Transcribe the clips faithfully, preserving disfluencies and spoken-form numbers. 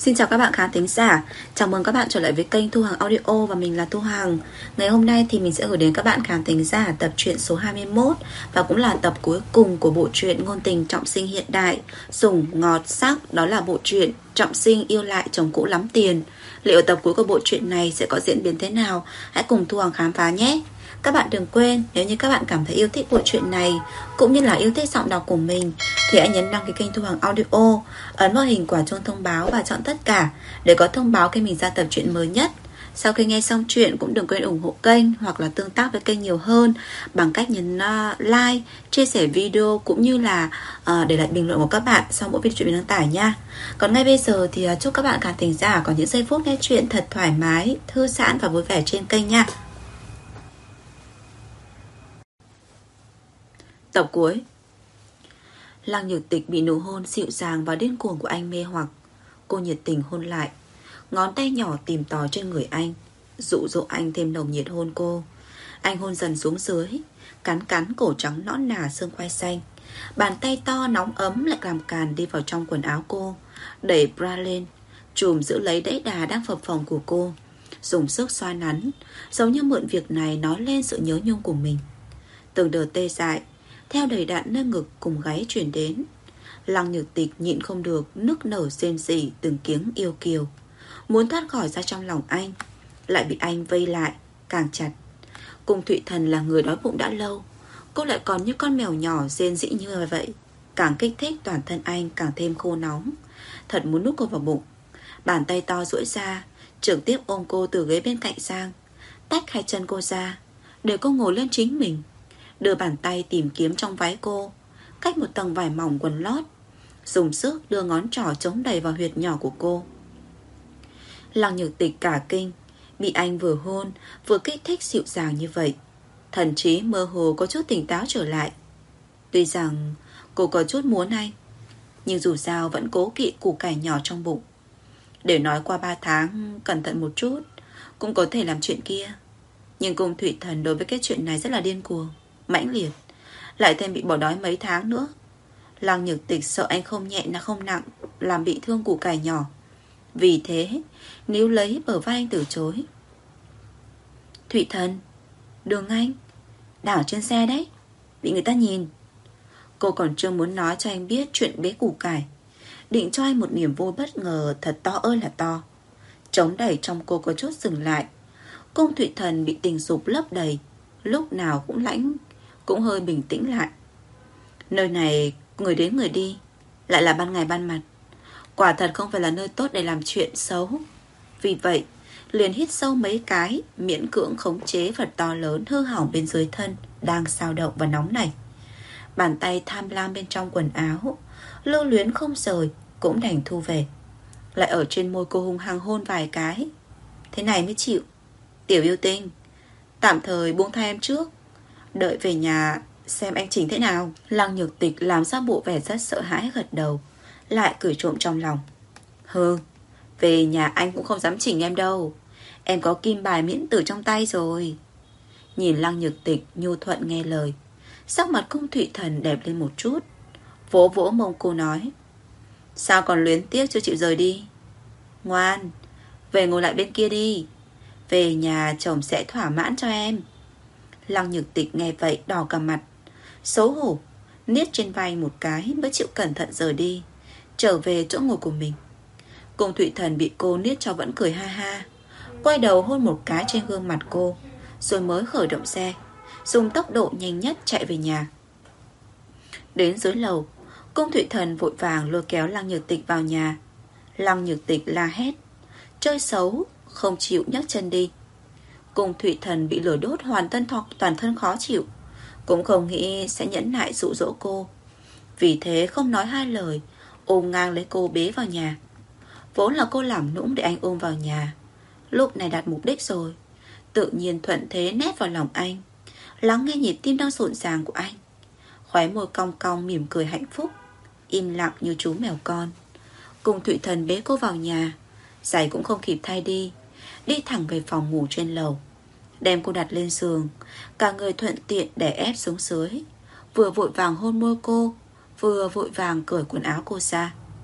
Xin chào các bạn khán thính giả. Chào mừng các bạn trở lại với kênh Thu Hằng Audio và mình là Thu Hằng. Ngày hôm nay thì mình sẽ gửi đến các bạn khán thính giả tập truyện số hai mươi mốt và cũng là tập cuối cùng của bộ truyện ngôn tình trọng sinh hiện đại, sủng ngọt sắc. Đó là bộ truyện Trọng sinh yêu lại chồng cũ lắm tiền. Liệu tập cuối của bộ truyện này sẽ có diễn biến thế nào? Hãy cùng Thu Hằng khám phá nhé. Các bạn đừng quên, nếu như các bạn cảm thấy yêu thích bộ truyện này cũng như là yêu thích giọng đọc của mình thì hãy nhấn đăng ký kênh Thu Hằng Audio, ấn vào hình quả chuông thông báo và chọn tất cả để có thông báo khi mình ra tập truyện mới nhất. Sau khi nghe xong chuyện cũng đừng quên ủng hộ kênh hoặc là tương tác với kênh nhiều hơn bằng cách nhấn uh, like, chia sẻ video cũng như là uh, để lại bình luận của các bạn sau mỗi video chuyện mình đăng tải nha. Còn ngay bây giờ thì uh, chúc các bạn khán thính giả có những giây phút nghe chuyện thật thoải mái, thư giãn và vui vẻ trên kênh nha. Tập cuối. Lăng Nhược Tịch bị nụ hôn dịu dàng và điên cuồng của anh mê hoặc. Cô nhiệt tình hôn lại, ngón tay nhỏ tìm tòi trên người anh, dụ dỗ anh thêm nồng nhiệt hôn cô. Anh hôn dần xuống dưới, cắn cắn cổ trắng nõn nà xương quai xanh. Bàn tay to nóng ấm lại làm càn đi vào trong quần áo cô, đẩy bra lên, chùm giữ lấy đẫy đà đang phập phồng của cô, dùng sức xoa nắn, giống như mượn việc này nói lên sự nhớ nhung của mình. Từng đợt tê dại theo đầy đặn nơi ngực cùng gáy truyền đến. Lăng Nhược Tịch nhịn không được nức nở rên rỉ từng tiếng yêu kiều, muốn thoát khỏi ra trong lòng anh, lại bị anh vây lại càng chặt. Cung Thụy Thần là người đói bụng đã lâu, cô lại còn như con mèo nhỏ rên rỉ như vậy, càng kích thích toàn thân anh càng thêm khô nóng. Thật muốn nuốt cô vào bụng. Bàn tay to duỗi ra, trực tiếp ôm cô từ ghế bên cạnh sang, tách hai chân cô ra để cô ngồi lên chính mình, đưa bàn tay tìm kiếm trong váy cô, cách một tầng vải mỏng quần lót, dùng sức đưa ngón trỏ chống đầy vào huyệt nhỏ của cô. Lăng Nhược Tịch cả kinh, bị anh vừa hôn vừa kích thích dịu dàng như vậy, thần trí mơ hồ có chút tỉnh táo trở lại. Tuy rằng cô có chút muốn anh, nhưng dù sao vẫn cố kỵ củ cải nhỏ trong bụng. Để nói qua ba tháng cẩn thận một chút cũng có thể làm chuyện kia. Nhưng Cung Thụy Thần đối với cái chuyện này rất là điên cuồng, mãnh liệt, lại thêm bị bỏ đói mấy tháng nữa. Lăng Nhược Tịch sợ anh không nhẹ là không nặng, làm bị thương củ cải nhỏ. Vì thế níu lấy bờ vai anh từ chối. Thụy Thần, Đường Anh, đảo trên xe đấy, bị người ta nhìn. Cô còn chưa muốn nói cho anh biết chuyện bế củ cải, định cho anh một niềm vui bất ngờ thật to ơi là to. Chống đẩy trong cô có chút dừng lại. Cung Thụy Thần bị tình dục lấp đầy, lúc nào cũng lãnh, cũng hơi bình tĩnh lại. Nơi này người đến người đi, lại là ban ngày ban mặt, quả thật không phải là nơi tốt để làm chuyện xấu. Vì vậy liền hít sâu mấy cái, miễn cưỡng khống chế vật to lớn hư hỏng bên dưới thân đang xao động và nóng này. Bàn tay tham lam bên trong quần áo, lưu luyến không rời, cũng đành thu về. Lại ở trên môi cô hung hăng hôn vài cái. Thế này mới chịu. Tiểu yêu tinh, tạm thời buông tha em trước, đợi về nhà xem anh chỉnh thế nào. Lăng Nhược Tịch làm ra bộ vẻ rất sợ hãi, gật đầu, lại cười trộm trong lòng. Hừ, về nhà anh cũng không dám chỉnh em đâu, em có kim bài miễn tử trong tay rồi. Nhìn Lăng Nhược Tịch nhu thuận nghe lời, sắc mặt Cung Thụy Thần đẹp lên một chút, vỗ vỗ mông cô nói: Sao còn luyến tiếc chưa chịu rời đi? Ngoan, về ngồi lại bên kia đi, về nhà chồng sẽ thỏa mãn cho em. Lăng Nhược Tịch nghe vậy đỏ cả mặt, xấu hổ, niết trên vai một cái mới chịu cẩn thận rời đi, trở về chỗ ngồi của mình. Cung Thụy Thần bị cô niết cho vẫn cười ha ha, quay đầu hôn một cái trên gương mặt cô, rồi mới khởi động xe, dùng tốc độ nhanh nhất chạy về nhà. Đến dưới lầu, Cung Thụy Thần vội vàng lôi kéo Lăng Nhược Tịch vào nhà. Lăng Nhược Tịch la hét, chơi xấu, không chịu nhấc chân đi. Cung Thụy Thần bị lửa đốt hoàn thân thọ, toàn thân khó chịu, cũng không nghĩ sẽ nhẫn nại dụ dỗ cô. Vì thế không nói hai lời, ôm ngang lấy cô bế vào nhà. Vốn là cô làm nũng để anh ôm vào nhà, lúc này đạt mục đích rồi, tự nhiên thuận thế nép vào lòng anh, lắng nghe nhịp tim đang rộn ràng của anh. Khóe môi cong cong mỉm cười hạnh phúc, im lặng như chú mèo con. Cung Thụy Thần bế cô vào nhà, giày cũng không kịp thay đi, đi thẳng về phòng ngủ trên lầu, đem cô đặt lên giường, cả người thuận tiện đè ép xuống dưới, vừa vội vàng hôn môi cô, vừa vội vàng cởi quần áo cô ra.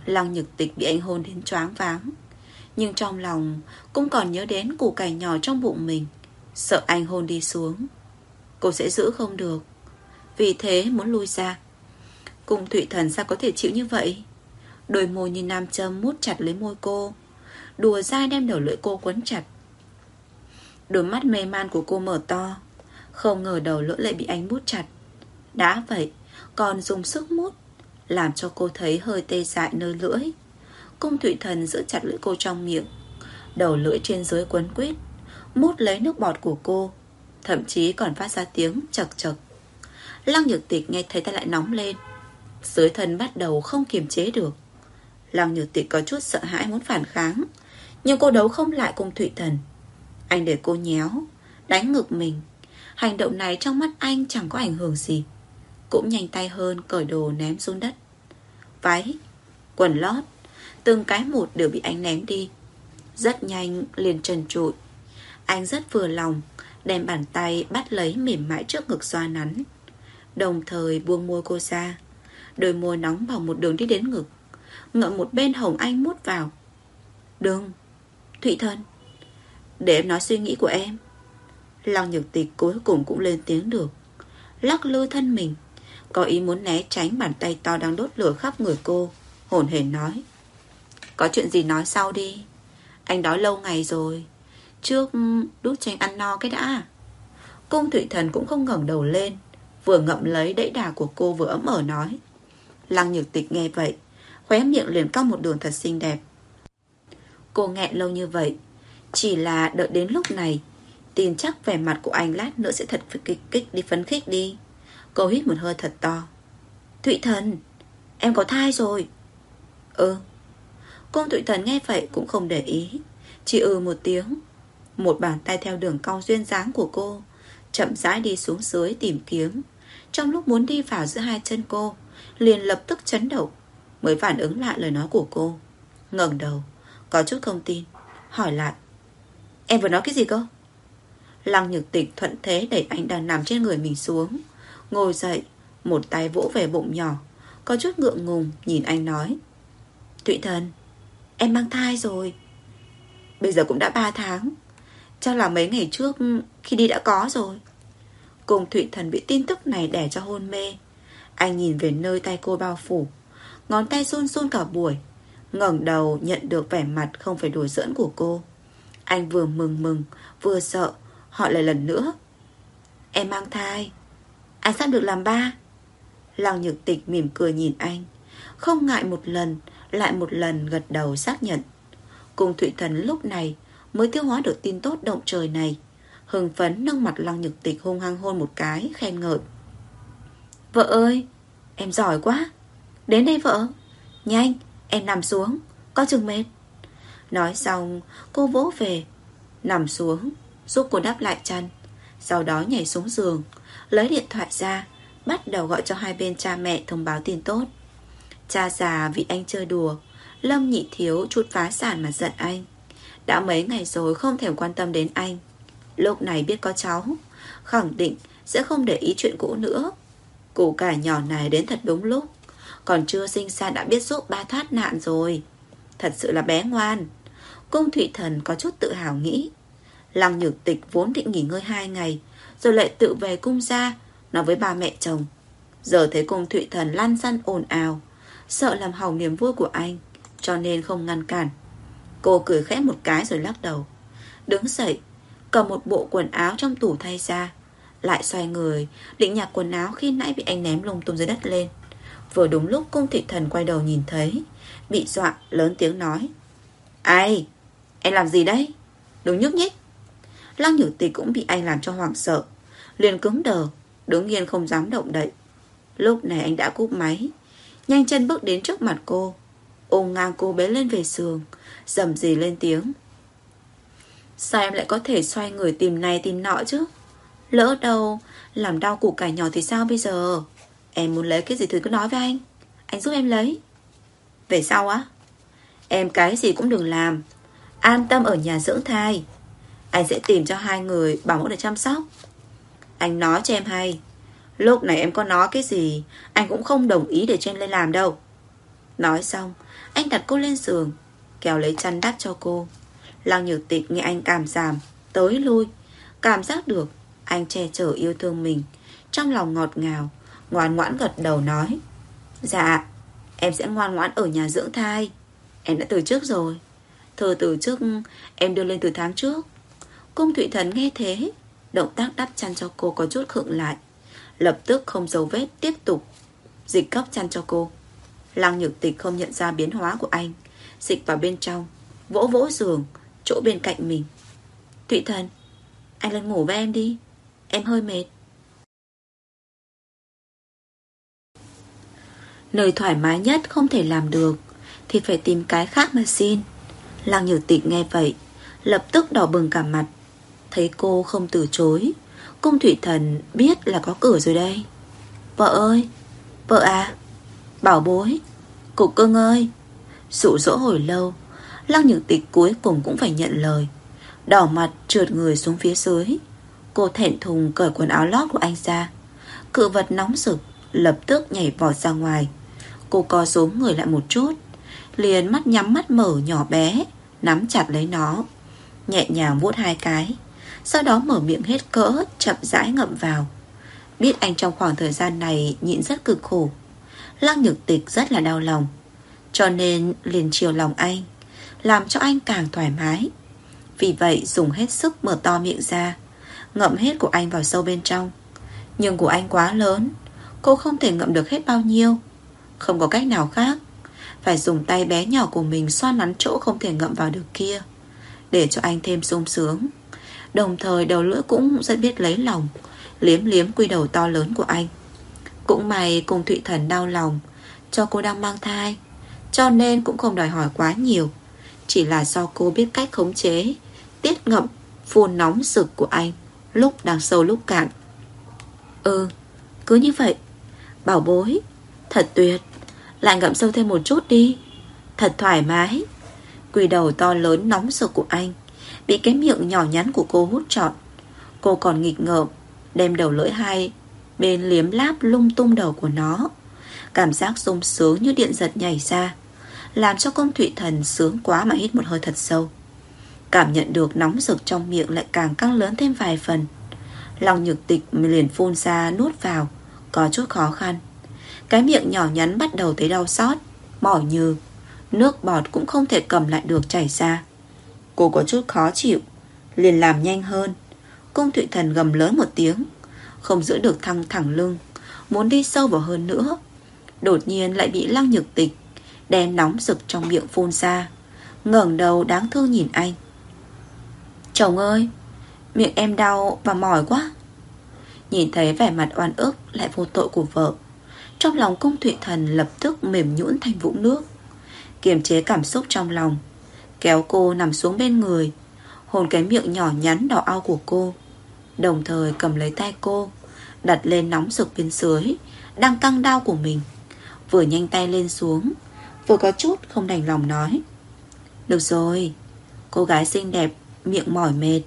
Lăng Nhược Tịch bị anh hôn đến choáng váng, nhưng trong lòng cũng còn nhớ đến củ cải nhỏ trong bụng mình, sợ anh hôn đi xuống cô sẽ giữ không được, vì thế muốn lui ra. Cung Thụy Thần sao có thể chịu như vậy? Đôi môi như nam châm mút chặt lấy môi cô, đùa dai đem đầu lưỡi cô quấn chặt. Đôi mắt mê man của cô mở to, không ngờ đầu lưỡi lại bị anh mút chặt. Đã vậy còn dùng sức mút, làm cho cô thấy hơi tê dại nơi lưỡi. Cung Thụy Thần giữ chặt lưỡi cô trong miệng, đầu lưỡi trên dưới quấn quýt, mút lấy nước bọt của cô, thậm chí còn phát ra tiếng chật chật. Lăng Nhược Tịch nghe thấy tay lại nóng lên, dưới thân bắt đầu không kiềm chế được. Lăng Nhược Tịch có chút sợ hãi muốn phản kháng, nhưng cô đấu không lại Cung Thụy Thần. Anh để cô nhéo, đánh ngực mình. Hành động này trong mắt anh chẳng có ảnh hưởng gì. Cũng nhanh tay hơn cởi đồ ném xuống đất. Váy, quần lót, từng cái một đều bị anh ném đi. Rất nhanh liền trần trụi. Anh rất vừa lòng, đem bàn tay bắt lấy mềm mại trước ngực xoa nắn, đồng thời buông môi cô ra. Đôi môi nóng bỏng một đường đi đến ngực, ngậm một bên hồng anh mút vào. Đừng, Thụy Thần, để em nói suy nghĩ của em. Lăng Nhược Tịch cuối cùng cũng lên tiếng được, lắc lư thân mình, có ý muốn né tránh bàn tay to đang đốt lửa khắp người cô, hổn hển nói: Có chuyện gì nói sau đi, anh đói lâu ngày rồi, trước đút cho anh ăn no cái đã. Cung Thụy Thần cũng không ngẩng đầu lên, vừa ngậm lấy đẫy đà của cô vừa ấm ở nói. Lăng Nhược Tịch nghe vậy, khóe miệng liền cong một đường thật xinh đẹp. Cô nghẹn lâu như vậy, chỉ là đợi đến lúc này, tin chắc vẻ mặt của anh lát nữa sẽ thật kích kích đi phấn khích đi. Cô hít một hơi thật to. Thụy Thần, em có thai rồi. Ừ. Cung Thụy Thần nghe vậy cũng không để ý, chỉ ừ một tiếng. Một bàn tay theo đường cong duyên dáng của cô chậm rãi đi xuống dưới tìm kiếm. Trong lúc muốn đi vào giữa hai chân cô, liền lập tức chấn động, mới phản ứng lại lời nói của cô. Ngẩng đầu, có chút không tin, hỏi lại: Em vừa nói cái gì cơ? Lăng Nhược Tịch thuận thế đẩy anh đang nằm trên người mình xuống, ngồi dậy, một tay vỗ về bụng nhỏ, có chút ngượng ngùng nhìn anh nói: Thụy Thần, em mang thai rồi. Bây giờ cũng đã ba tháng, chắc là mấy ngày trước khi đi đã có rồi. Cùng Thụy Thần bị tin tức này đè cho hôn mê. Anh nhìn về nơi tay cô bao phủ, ngón tay run run cả buổi, ngẩng đầu nhận được vẻ mặt không phải đùa giỡn của cô. Anh vừa mừng mừng vừa sợ, hỏi lại lần nữa: Em mang thai, anh sắp được làm ba. Lăng Nhược Tịch mỉm cười nhìn anh, không ngại một lần lại một lần gật đầu xác nhận. Cùng Thụy Thần lúc này mới tiêu hóa được tin tốt động trời này, hưng phấn nâng mặt Lăng Nhược Tịch hung hăng hôn một cái, khen ngợi: Vợ ơi, em giỏi quá. Đến đây vợ, nhanh, em nằm xuống, có chừng mệt. Nói xong cô vỗ về, nằm xuống, giúp cô đắp lại chăn. Sau đó nhảy xuống giường, lấy điện thoại ra, bắt đầu gọi cho hai bên cha mẹ thông báo tin tốt. Cha già vì anh chơi đùa, Lâm Nhị Thiếu chút phá sản mà giận anh. Đã mấy ngày rồi không thèm quan tâm đến anh, lúc này biết có cháu, khẳng định sẽ không để ý chuyện cũ nữa. Củ cải nhỏ này đến thật đúng lúc, còn chưa sinh ra đã biết giúp ba thoát nạn rồi. Thật sự là bé ngoan. Cung Thụy Thần có chút tự hào nghĩ. Lăng Nhược Tịch vốn định nghỉ ngơi hai ngày, rồi lại tự về cung ra nói với ba mẹ chồng. Giờ thấy Cung Thụy Thần lăn xăn ồn ào, sợ làm hỏng niềm vui của anh, cho nên không ngăn cản. Cô cười khẽ một cái rồi lắc đầu, đứng dậy, cầm một bộ quần áo trong tủ thay ra, lại xoay người định nhặt quần áo khi nãy bị anh ném lung tung dưới đất lên. Vừa đúng lúc Cung Thụy Thần quay đầu nhìn thấy, bị dọa lớn tiếng nói: Ai, em làm gì đấy? Đừng nhúc nhích. Lăng Nhược Tịch cũng bị anh làm cho hoảng sợ, liền cứng đờ, đứng yên không dám động đậy. Lúc này anh đã cúp máy, nhanh chân bước đến trước mặt cô, ôm ngang cô bế lên về giường, rầm rì lên tiếng: Sao em lại có thể xoay người tìm này tìm nọ chứ? Lỡ đâu làm đau củ cải nhỏ thì sao bây giờ? Em muốn lấy cái gì thì cứ nói với anh, anh giúp em lấy. Về sau á, em cái gì cũng đừng làm, an tâm ở nhà dưỡng thai, anh sẽ tìm cho hai người bảo mẫu để chăm sóc. Anh nói cho em hay, lúc này em có nói cái gì anh cũng không đồng ý để cho em lên làm đâu. Nói xong, Anh đặt cô lên giường, kéo lấy chăn đắp cho cô. Lăng Nhược Tịch nghe anh cảm giảm tới lui, cảm giác được anh che chở yêu thương mình. Trong lòng ngọt ngào, ngoan ngoãn gật đầu nói: Dạ, em sẽ ngoan ngoãn ở nhà dưỡng thai. Em đã từ chức rồi. Thư từ chức em đưa lên từ tháng trước. Cung Thụy Thần nghe thế, động tác đắp chăn cho cô có chút khựng lại, lập tức không giấu vết tiếp tục dịch cấp chăn cho cô. Lăng Nhược Tịch không nhận ra biến hóa của anh, dịch vào bên trong, vỗ vỗ giường chỗ bên cạnh mình. Thụy Thần, anh lên ngủ với em đi, em hơi mệt. Nơi thoải mái nhất không thể làm được thì phải tìm cái khác mà xin. Lăng Nhược Tịch nghe vậy, lập tức đỏ bừng cả mặt. Thấy cô không từ chối, Cung Thụy Thần biết là có cửa rồi đây. Vợ ơi, vợ à, bảo bối, cục cưng ơi. Dụ dỗ hồi lâu, Lăng Nhược Tịch cuối cùng cũng phải nhận lời. Đỏ mặt trượt người xuống phía dưới. Cô thẹn thùng cởi quần áo lót của anh ra. Cự vật nóng rực lập tức nhảy vọt ra ngoài. Cô co rúm người lại một chút, liền mắt nhắm mắt mở nhỏ bé, nắm chặt lấy nó, nhẹ nhàng vuốt hai cái, sau đó mở miệng hết cỡ, chậm rãi ngậm vào. Biết anh trong khoảng thời gian này nhịn rất cực khổ, Lăng Nhược Tịch rất là đau lòng, cho nên liền chiều lòng anh, làm cho anh càng thoải mái. Vì vậy dùng hết sức mở to miệng ra, ngậm hết của anh vào sâu bên trong. Nhưng của anh quá lớn, cô không thể ngậm được hết bao nhiêu. Không có cách nào khác, phải dùng tay bé nhỏ của mình xoa nắn chỗ không thể ngậm vào được kia, để cho anh thêm sung sướng. Đồng thời đầu lưỡi cũng rất biết lấy lòng, liếm liếm quy đầu to lớn của anh. Cũng may Cung Thụy Thần đau lòng cho cô đang mang thai, cho nên cũng không đòi hỏi quá nhiều. Chỉ là do cô biết cách khống chế tiết ngậm phun nóng rực của anh lúc đang sâu lúc cạn. Ừ, cứ như vậy. Bảo bối, thật tuyệt. Lại ngậm sâu thêm một chút đi, thật thoải mái. Quy đầu to lớn nóng rực của anh bị cái miệng nhỏ nhắn của cô hút trọn. Cô còn nghịch ngợm đem đầu lưỡi hai bên liếm láp lung tung đầu của nó. Cảm giác sung sướng như điện giật nhảy ra, làm cho Cung Thụy Thần sướng quá mà hít một hơi thật sâu. Cảm nhận được nóng rực trong miệng lại càng căng lớn thêm vài phần. Lăng Nhược Tịch liền phun ra nuốt vào, có chút khó khăn. Cái miệng nhỏ nhắn bắt đầu thấy đau xót, mỏi nhừ, nước bọt cũng không thể cầm lại được chảy ra. Cô có chút khó chịu, liền làm nhanh hơn. Cung Thụy Thần gầm lớn một tiếng, không giữ được thăng thẳng lưng, muốn đi sâu vào hơn nữa. Đột nhiên lại bị Lăng Nhược Tịch đen nóng rực trong miệng phun ra, ngẩng đầu đáng thương nhìn anh. Chồng ơi, miệng em đau và mỏi quá. Nhìn thấy vẻ mặt oan ức lại vô tội của vợ, trong lòng Cung Thụy Thần lập tức mềm nhũn thành vũng nước. Kiềm chế cảm xúc trong lòng, kéo cô nằm xuống bên người, hôn cái miệng nhỏ nhắn đỏ ao của cô, đồng thời cầm lấy tay cô, đặt lên nóng rực bên dưới đang căng đau của mình. Vừa nhanh tay lên xuống, vừa có chút không đành lòng nói: Được rồi, cô gái xinh đẹp miệng mỏi mệt,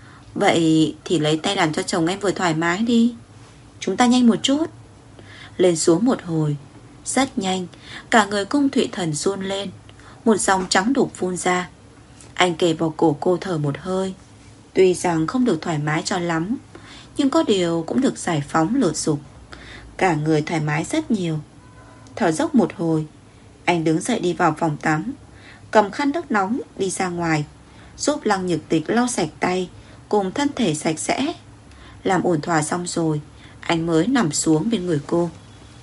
vậy thì lấy tay làm cho chồng em vừa thoải mái đi. Chúng ta nhanh một chút. Lên xuống một hồi, rất nhanh, cả người Cung Thụy Thần run lên, một dòng trắng đục phun ra. Anh kề vào cổ cô thở một hơi. Tuy rằng không được thoải mái cho lắm, nhưng có điều cũng được giải phóng lửa dục. Cả người thoải mái rất nhiều. Thở dốc một hồi, anh đứng dậy đi vào phòng tắm, cầm khăn nước nóng đi ra ngoài, giúp Lăng Nhược Tịch lau sạch tay cùng thân thể sạch sẽ. Làm ổn thỏa xong rồi, anh mới nằm xuống bên người cô.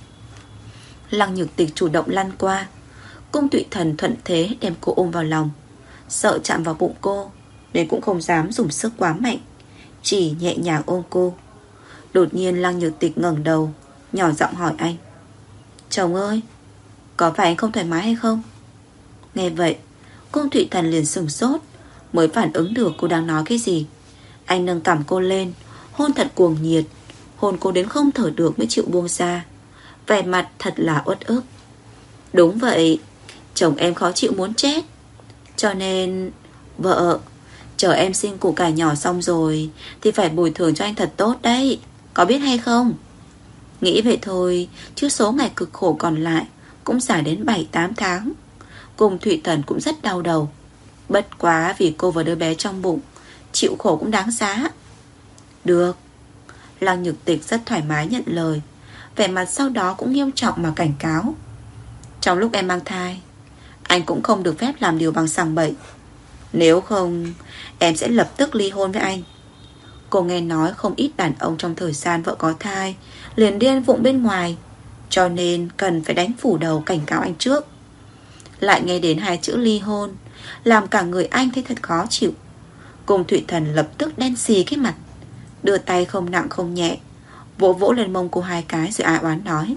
Lăng Nhược Tịch chủ động lăn qua, Cung Thụy Thần thuận thế đem cô ôm vào lòng. Sợ chạm vào bụng cô nên cũng không dám dùng sức quá mạnh, chỉ nhẹ nhàng ôm cô. Đột nhiên Lăng Nhược Tịch ngẩng đầu, nhỏ giọng hỏi anh: Chồng ơi, có phải anh không thoải mái hay không? Nghe vậy, Cung Thụy Thần liền sửng sốt, mới phản ứng được cô đang nói cái gì. Anh nâng cằm cô lên, hôn thật cuồng nhiệt, hôn cô đến không thở được mới chịu buông ra, vẻ mặt thật là uất ức. Đúng vậy, chồng em khó chịu muốn chết, cho nên vợ, chờ em sinh củ cải nhỏ xong rồi thì phải bồi thường cho anh thật tốt đấy, có biết hay không? Nghĩ vậy thôi, chứ số ngày cực khổ còn lại cũng dài đến bảy tám tháng. Cùng Thụy Thần cũng rất đau đầu. Bất quá vì cô và đứa bé trong bụng, chịu khổ cũng đáng giá. Được. Lăng Nhược Tịch rất thoải mái nhận lời, vẻ mặt sau đó cũng nghiêm trọng mà cảnh cáo. Trong lúc em mang thai, anh cũng không được phép làm điều bằng sằng bậy. Nếu không, em sẽ lập tức ly hôn với anh. Cô nghe nói không ít đàn ông trong thời gian vợ có thai liền điên vụng bên ngoài, cho nên cần phải đánh phủ đầu cảnh cáo anh trước. Lại nghe đến hai chữ ly hôn, làm cả người anh thấy thật khó chịu. Cùng Thụy Thần lập tức đen xì cái mặt, đưa tay không nặng không nhẹ vỗ vỗ lên mông cô hai cái rồi ai oán nói.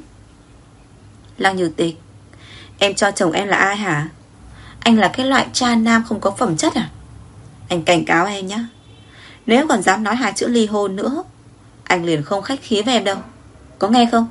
Lăng Như Tịch, em cho chồng em là ai hả? Anh là cái loại cha nam không có phẩm chất à? Anh cảnh cáo em nhé, nếu còn dám nói hai chữ ly hôn nữa, anh liền không khách khí với em đâu. Có nghe không?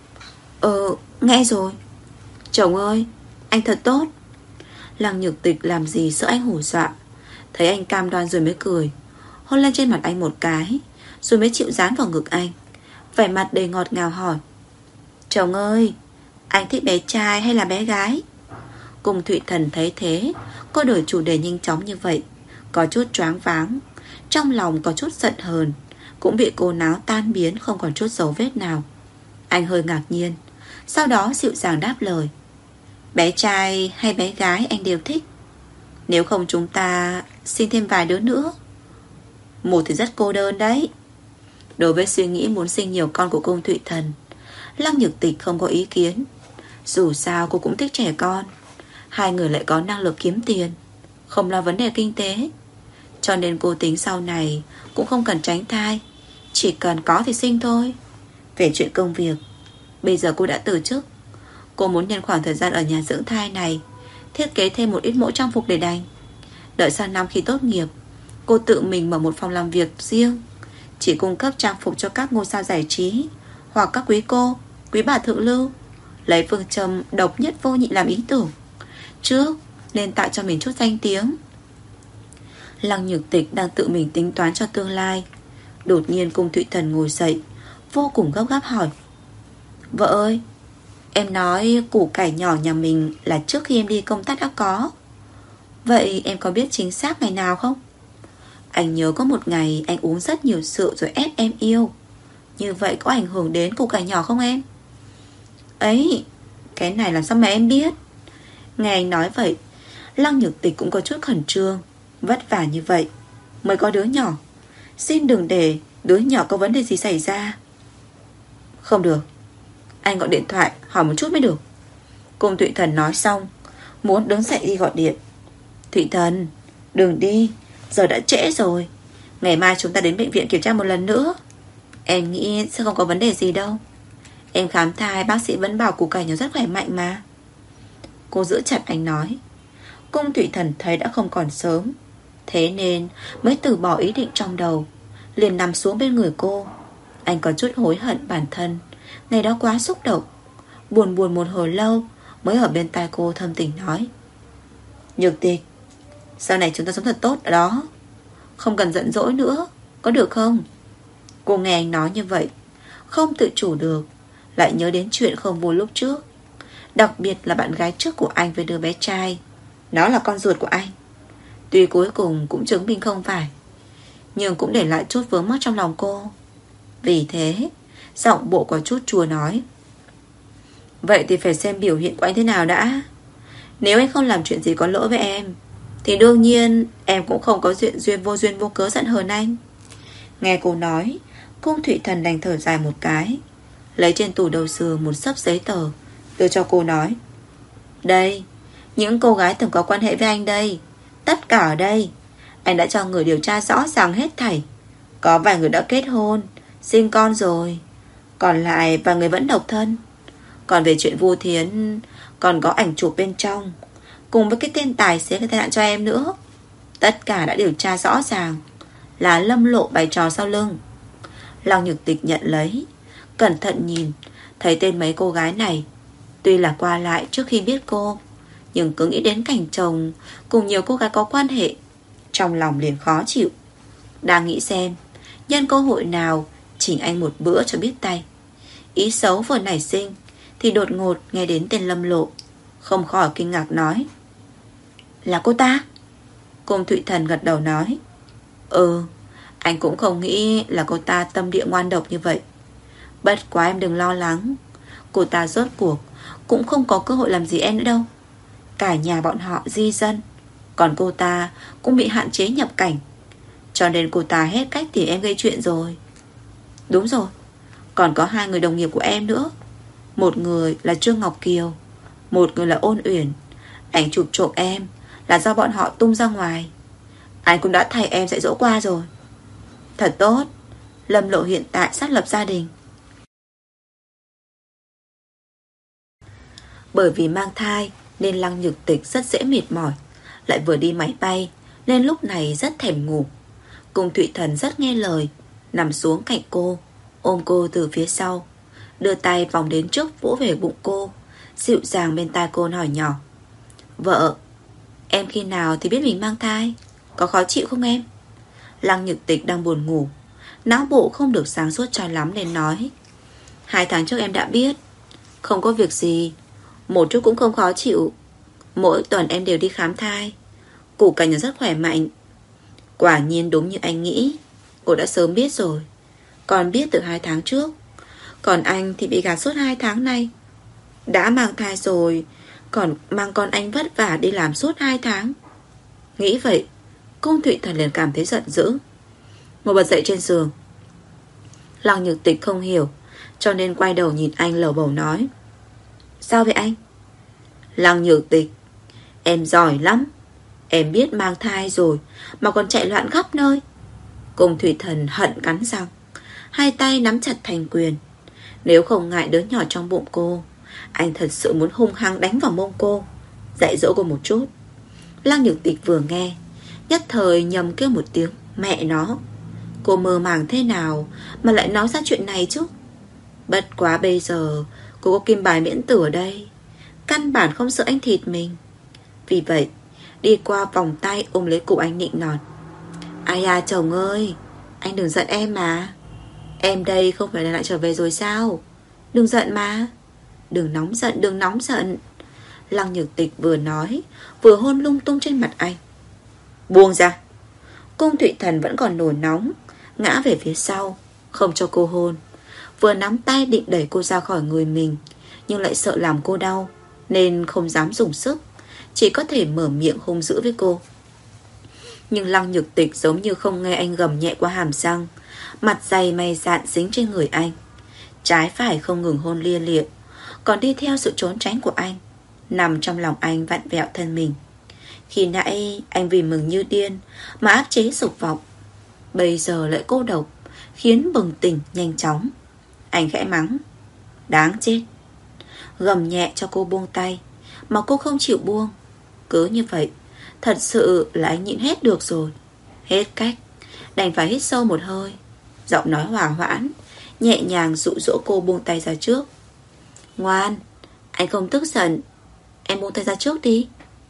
Ờ, nghe rồi. Chồng ơi, anh thật tốt. Lăng Nhược Tịch làm gì sợ anh hù dọa, thấy anh cam đoan rồi mới cười, hôn lên trên mặt anh một cái, rồi mới chịu dán vào ngực anh, vẻ mặt đầy ngọt ngào hỏi. Chồng ơi, anh thích bé trai hay là bé gái? Cùng Thụy Thần thấy thế, cô đổi chủ đề nhanh chóng như vậy, có chút choáng váng, trong lòng có chút giận hờn, cũng bị cô náo tan biến không còn chút dấu vết nào. Anh hơi ngạc nhiên, sau đó dịu dàng đáp lời. Bé trai hay bé gái anh đều thích. Nếu không chúng ta sinh thêm vài đứa nữa. Một thì rất cô đơn đấy. Đối với suy nghĩ muốn sinh nhiều con của Cung Thụy Thần, Lăng Nhược Tịch không có ý kiến. Dù sao cô cũng thích trẻ con, hai người lại có năng lực kiếm tiền, không lo vấn đề kinh tế, cho nên cô tính sau này cũng không cần tránh thai, chỉ cần có thì sinh thôi. Về chuyện công việc, bây giờ cô đã từ chức. Cô muốn nhân khoảng thời gian ở nhà dưỡng thai này thiết kế thêm một ít mẫu trang phục để đành. Đợi sang năm khi tốt nghiệp, cô tự mình mở một phòng làm việc riêng, chỉ cung cấp trang phục cho các ngôi sao giải trí hoặc các quý cô, quý bà thượng lưu, lấy phương châm độc nhất vô nhị làm ý tưởng. Trước nên tạo cho mình chút danh tiếng. Lăng Nhược Tịch đang tự mình tính toán cho tương lai. Đột nhiên Cung Thụy Thần ngồi dậy, vô cùng gấp gáp hỏi. Vợ ơi, em nói củ cải nhỏ nhà mình là trước khi em đi công tác đã có. Vậy em có biết chính xác ngày nào không? Anh nhớ có một ngày anh uống rất nhiều rượu rồi ép em yêu. Như vậy có ảnh hưởng đến củ cải nhỏ không em? Ấy, cái này làm sao mà em biết? Nghe anh nói vậy, Lăng Nhược Tịch cũng có chút khẩn trương. Vất vả như vậy mới có đứa nhỏ, xin đừng để đứa nhỏ có vấn đề gì xảy ra. Không được, anh gọi điện thoại hỏi một chút mới được. Cung Thụy Thần nói xong, muốn đứng dậy đi gọi điện. Thụy Thần, đừng đi, giờ đã trễ rồi. Ngày mai chúng ta đến bệnh viện kiểm tra một lần nữa. Em nghĩ sẽ không có vấn đề gì đâu. Em khám thai bác sĩ vẫn bảo củ cải nhỏ rất khỏe mạnh mà. Cô giữ chặt anh nói. Cung Thụy Thần thấy đã không còn sớm, thế nên mới từ bỏ ý định trong đầu, liền nằm xuống bên người cô. Anh có chút hối hận bản thân ngày đó quá xúc động, buồn buồn một hồi lâu mới ở bên tai cô thâm tình nói. Nhược Tịch, sau này chúng ta sống thật tốt ở đó, không cần giận dỗi nữa, có được không? Cô nghe anh nói như vậy, không tự chủ được, lại nhớ đến chuyện không vui lúc trước, đặc biệt là bạn gái trước của anh với đứa bé trai. Nó là con ruột của anh. Tuy cuối cùng cũng chứng minh không phải, nhưng cũng để lại chút vướng mắc trong lòng cô. Vì thế giọng bộ có chút chua nói. Vậy thì phải xem biểu hiện của anh thế nào đã. Nếu anh không làm chuyện gì có lỗi với em, thì đương nhiên em cũng không có chuyện duyên vô duyên vô cớ giận hờn anh. Nghe cô nói, Cung Thụy Thần đành thở dài một cái, lấy trên tủ đầu giường một xấp giấy tờ, đưa cho cô nói. Đây, những cô gái từng có quan hệ với anh đây, tất cả ở đây. Anh đã cho người điều tra rõ ràng hết thảy. Có vài người đã kết hôn, sinh con rồi, còn lại vài người vẫn độc thân. Còn về chuyện Vu Thiến, còn có ảnh chụp bên trong, cùng với cái tên tài xế gây tai nạn cho em nữa. Tất cả đã điều tra rõ ràng, là Lâm Lộ bày trò sau lưng. Lăng Nhược Tịch nhận lấy, cẩn thận nhìn, thấy tên mấy cô gái này. Tuy là qua lại trước khi biết cô, nhưng cứ nghĩ đến cảnh chồng cùng nhiều cô gái có quan hệ, trong lòng liền khó chịu. Đang nghĩ xem nhân cơ hội nào chỉnh anh một bữa cho biết tay. Ý xấu vừa nảy sinh thì đột ngột nghe đến tên Lâm Lộ, không khỏi kinh ngạc nói. Là cô ta? Cung Thụy Thần gật đầu nói. Ừ, anh cũng không nghĩ là cô ta tâm địa ngoan độc như vậy. Bất quá em đừng lo lắng, cô ta rốt cuộc cũng không có cơ hội làm gì em nữa đâu. Cả nhà bọn họ di dân, còn cô ta cũng bị hạn chế nhập cảnh, cho nên cô ta hết cách tìm em gây chuyện rồi. Đúng rồi, còn có hai người đồng nghiệp của em nữa. Một người là Trương Ngọc Kiều, một người là Ôn Uyển. Ảnh chụp trộm em là do bọn họ tung ra ngoài. Anh cũng đã thay em dạy dỗ qua rồi. Thật tốt, Lâm Lộ hiện tại sắp lập gia đình. Bởi vì mang thai nên Lăng Nhược Tịch rất dễ mệt mỏi, lại vừa đi máy bay nên lúc này rất thèm ngủ. Cung Thụy Thần rất nghe lời, nằm xuống cạnh cô, ôm cô từ phía sau, đưa tay vòng đến trước vỗ về bụng cô, dịu dàng bên tai cô hỏi nhỏ. Vợ, em khi nào thì biết mình mang thai? Có khó chịu không em? Lăng Nhược Tịch đang buồn ngủ, não bộ không được sáng suốt cho lắm nên nói. Hai tháng trước em đã biết. Không có việc gì, một chút cũng không khó chịu. Mỗi tuần em đều đi khám thai, củ cải rất khỏe mạnh. Quả nhiên đúng như anh nghĩ, cô đã sớm biết rồi. Còn biết từ hai tháng trước. Còn anh thì bị gạt suốt hai tháng nay. Đã mang thai rồi, còn mang con anh vất vả đi làm suốt hai tháng. Nghĩ vậy, Cung Thụy Thần liền cảm thấy giận dữ, ngồi bật dậy trên giường. Lăng Nhược Tịch không hiểu, cho nên quay đầu nhìn anh lầu bầu nói. Sao vậy anh? Lăng Nhược Tịch, em giỏi lắm. Em biết mang thai rồi mà còn chạy loạn khắp nơi. Cung Thụy Thần hận cắn răng, hai tay nắm chặt thành quyền. Nếu không ngại đứa nhỏ trong bụng cô, anh thật sự muốn hung hăng đánh vào mông cô, dạy dỗ cô một chút. Lăng Nhược Tịch vừa nghe, nhất thời nhầm kêu một tiếng mẹ nó. Cô mơ màng thế nào mà lại nói ra chuyện này chứ? Bất quá bây giờ cô có kim bài miễn tử ở đây, căn bản không sợ anh thịt mình. Vì vậy đi qua vòng tay ôm lấy cổ anh nịnh nọt. Ai à chồng ơi, anh đừng giận em mà. Em đây không phải là lại trở về rồi sao? Đừng giận mà. Đừng nóng giận, đừng nóng giận. Lăng Nhược Tịch vừa nói vừa hôn lung tung trên mặt anh. Buông ra. Cung Thụy Thần vẫn còn nổi nóng, ngã về phía sau, không cho cô hôn. Vừa nắm tay định đẩy cô ra khỏi người mình, nhưng lại sợ làm cô đau, nên không dám dùng sức, chỉ có thể mở miệng hung dữ với cô. Nhưng Lăng Nhược Tịch giống như không nghe anh gầm nhẹ qua hàm răng, mặt dày mày dạn dính trên người anh, trái phải không ngừng hôn lia lịa, còn đi theo sự trốn tránh của anh, nằm trong lòng anh vặn vẹo thân mình. Khi nãy anh vì mừng như điên mà áp chế dục vọng, bây giờ lại cô độc, khiến bừng tỉnh nhanh chóng. Anh khẽ mắng. Đáng chết. Gầm nhẹ cho cô buông tay, mà cô không chịu buông. Cứ như vậy, thật sự là anh nhịn hết được rồi. Hết cách, đành phải hít sâu một hơi, giọng nói hòa hoãn, nhẹ nhàng dụ dỗ cô buông tay ra trước. Ngoan, anh không tức giận, em buông tay ra trước đi.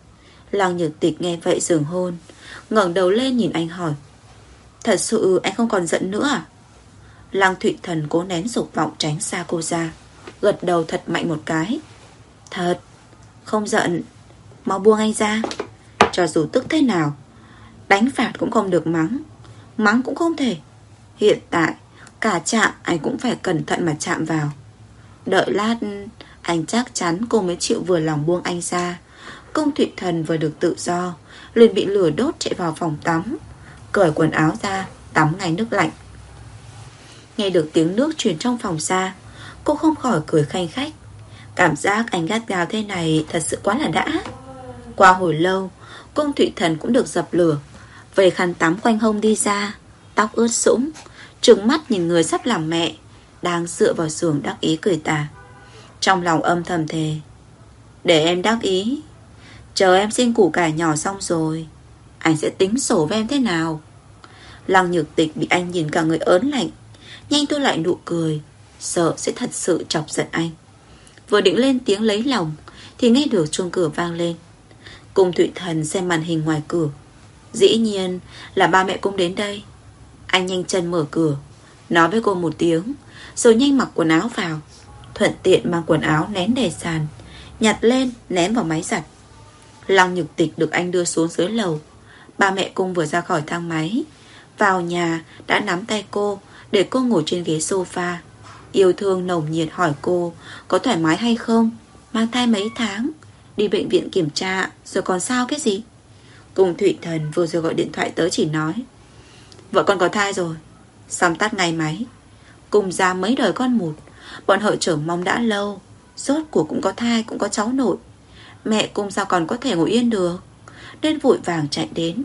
Lăng Nhược Tịch nghe vậy dừng hôn, ngẩng đầu lên nhìn anh hỏi. Thật sự anh không còn giận nữa à? Lăng Thụy Thần cố nén dục vọng tránh xa cô ra, gật đầu thật mạnh một cái. Thật, không giận. Mau buông anh ra. Cho dù tức thế nào, đánh phạt cũng không được mắng, mắng cũng không thể. Hiện tại cả chạm anh cũng phải cẩn thận mà chạm vào. Đợi lát anh chắc chắn cô mới chịu vừa lòng buông anh ra. Cung Thụy Thần vừa được tự do, liền bị lửa đốt chạy vào phòng tắm, cởi quần áo ra, tắm ngay nước lạnh. Nghe được tiếng nước truyền trong phòng ra, cô không khỏi cười khanh khách. Cảm giác anh gắt gao thế này thật sự quá là đã. Qua hồi lâu, Cung Thụy Thần cũng được dập lửa, về khăn tắm quanh hông đi ra, tóc ướt sũng, trừng mắt nhìn người sắp làm mẹ, đang dựa vào giường đắc ý cười tà. Trong lòng âm thầm thề, để em đắc ý, chờ em sinh củ cải nhỏ xong rồi, anh sẽ tính sổ với em thế nào. Lăng Nhược Tịch bị anh nhìn cả người ớn lạnh, nhanh thu lại nụ cười, sợ sẽ thật sự chọc giận anh. Vừa định lên tiếng lấy lòng thì nghe được chuông cửa vang lên. Cung Thụy Thần xem màn hình ngoài cửa, dĩ nhiên là ba mẹ Cung đến đây. Anh nhanh chân mở cửa, nói với cô một tiếng, rồi nhanh mặc quần áo vào, thuận tiện mang quần áo nén đầy sàn, nhặt lên ném vào máy giặt. Lăng Nhược Tịch được anh đưa xuống dưới lầu. Ba mẹ Cung vừa ra khỏi thang máy, vào nhà đã nắm tay cô, để cô ngồi trên ghế sofa. Yêu thương nồng nhiệt hỏi cô có thoải mái hay không, mang thai mấy tháng, đi bệnh viện kiểm tra rồi còn sao cái gì. Cung Thụy Thần vừa rồi gọi điện thoại tới chỉ nói vợ con có thai rồi. Xong tắt ngay máy. Cùng ra mấy đời con một, bọn họ chờ mong đã lâu, rốt cuộc cũng có thai, cũng có cháu nội. Mẹ Cung sao còn có thể ngồi yên được, nên vội vàng chạy đến.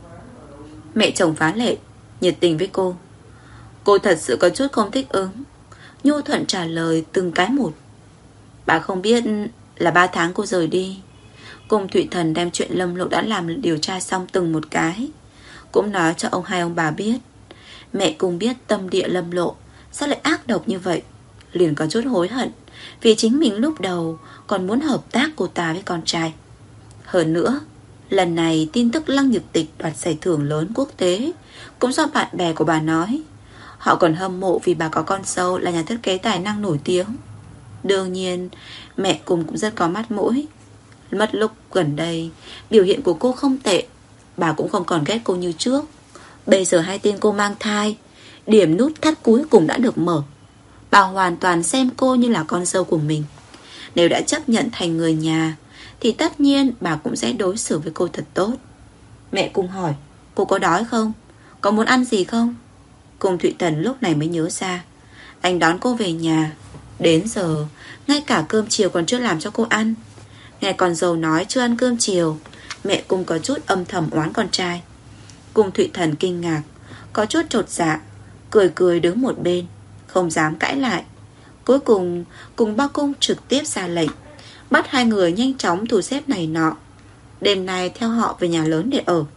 Mẹ chồng phá lệ nhiệt tình với cô. Cô thật sự có chút không thích ứng. Nhu thuận trả lời từng cái một. Bà không biết là ba tháng cô rời đi. Cung Thụy Thần đem chuyện Lâm Lộ đã làm điều tra xong từng một cái, cũng nói cho ông hai ông bà biết. Mẹ Cung biết tâm địa Lâm Lộ sao lại ác độc như vậy, liền có chút hối hận vì chính mình lúc đầu còn muốn hợp tác cô ta với con trai. Hơn nữa, lần này tin tức Lăng Nhược Tịch đoạt giải thưởng lớn quốc tế cũng do bạn bè của bà nói. Họ còn hâm mộ vì bà có con dâu là nhà thiết kế tài năng nổi tiếng. Đương nhiên mẹ Cung cũng rất có mắt mũi. Mất lúc gần đây biểu hiện của cô không tệ, bà cũng không còn ghét cô như trước. Bây giờ hay tin cô mang thai, điểm nút thắt cuối cùng đã được mở. Bà hoàn toàn xem cô như là con dâu của mình. Nếu đã chấp nhận thành người nhà thì tất nhiên bà cũng sẽ đối xử với cô thật tốt. Mẹ Cung hỏi cô có đói không, có muốn ăn gì không. Cung Thụy Thần lúc này mới nhớ ra anh đón cô về nhà, đến giờ ngay cả cơm chiều còn chưa làm cho cô ăn. Nghe con dâu nói chưa ăn cơm chiều, mẹ Cung có chút âm thầm oán con trai. Cung Thụy Thần kinh ngạc, có chút chột dạ, cười cười đứng một bên, không dám cãi lại. Cuối cùng cùng ba Cung trực tiếp ra lệnh bắt hai người nhanh chóng thu xếp này nọ, đêm nay theo họ về nhà lớn để ở.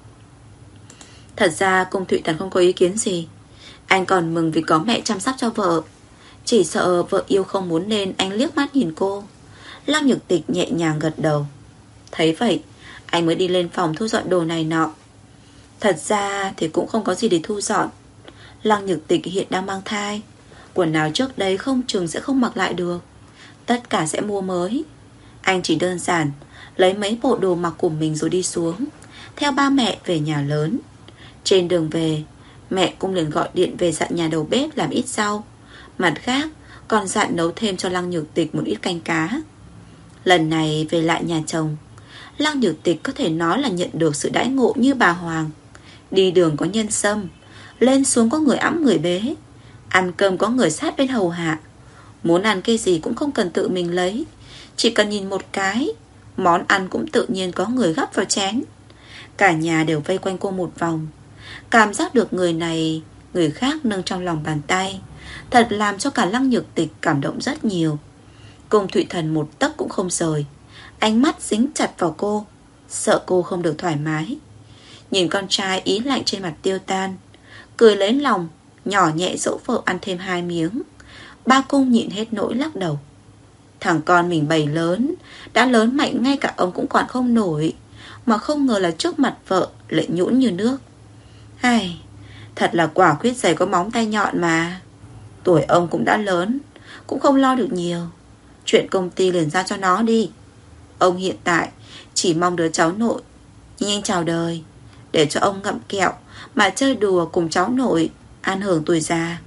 Thật ra Cung Thụy Thần không có ý kiến gì. Anh còn mừng vì có mẹ chăm sóc cho vợ. Chỉ sợ vợ yêu không muốn nên anh liếc mắt nhìn cô. Lăng Nhược Tịch nhẹ nhàng gật đầu. Thấy vậy anh mới đi lên phòng thu dọn đồ này nọ. Thật ra thì cũng không có gì để thu dọn. Lăng Nhược Tịch hiện đang mang thai, quần áo trước đây không chừng sẽ không mặc lại được, tất cả sẽ mua mới. Anh chỉ đơn giản lấy mấy bộ đồ mặc của mình rồi đi xuống, theo ba mẹ về nhà lớn. Trên đường về, mẹ cũng liền gọi điện về dặn nhà đầu bếp làm ít rau, mặt khác còn dặn nấu thêm cho Lăng Nhược Tịch một ít canh cá. Lần này về lại nhà chồng, Lăng Nhược Tịch có thể nói là nhận được sự đãi ngộ như bà hoàng. Đi đường có nhân sâm, lên xuống có người ẵm người bế, ăn cơm có người sát bên hầu hạ. Muốn ăn cái gì cũng không cần tự mình lấy, chỉ cần nhìn một cái, món ăn cũng tự nhiên có người gắp vào chén. Cả nhà đều vây quanh cô một vòng, cảm giác được người này người khác nâng trong lòng bàn tay, thật làm cho cả Lăng Nhược Tịch cảm động rất nhiều. Cung Thụy Thần một tấc cũng không rời, ánh mắt dính chặt vào cô, sợ cô không được thoải mái. Nhìn con trai ý lạnh trên mặt tiêu tan, cười lấy lòng, nhỏ nhẹ dỗ vợ ăn thêm hai miếng. Ba Cung nhịn hết nỗi lắc đầu. Thằng con mình bày lớn, đã lớn mạnh ngay cả ông cũng còn không nổi, mà không ngờ là trước mặt vợ lại nhũn như nước. Ai, thật là quả quyết giày có móng tay nhọn mà. Tuổi ông cũng đã lớn, cũng không lo được nhiều, chuyện công ty liền giao cho nó đi. Ông hiện tại chỉ mong đứa cháu nội nhanh chào đời, để cho ông ngậm kẹo mà chơi đùa cùng cháu nội, an hưởng tuổi già.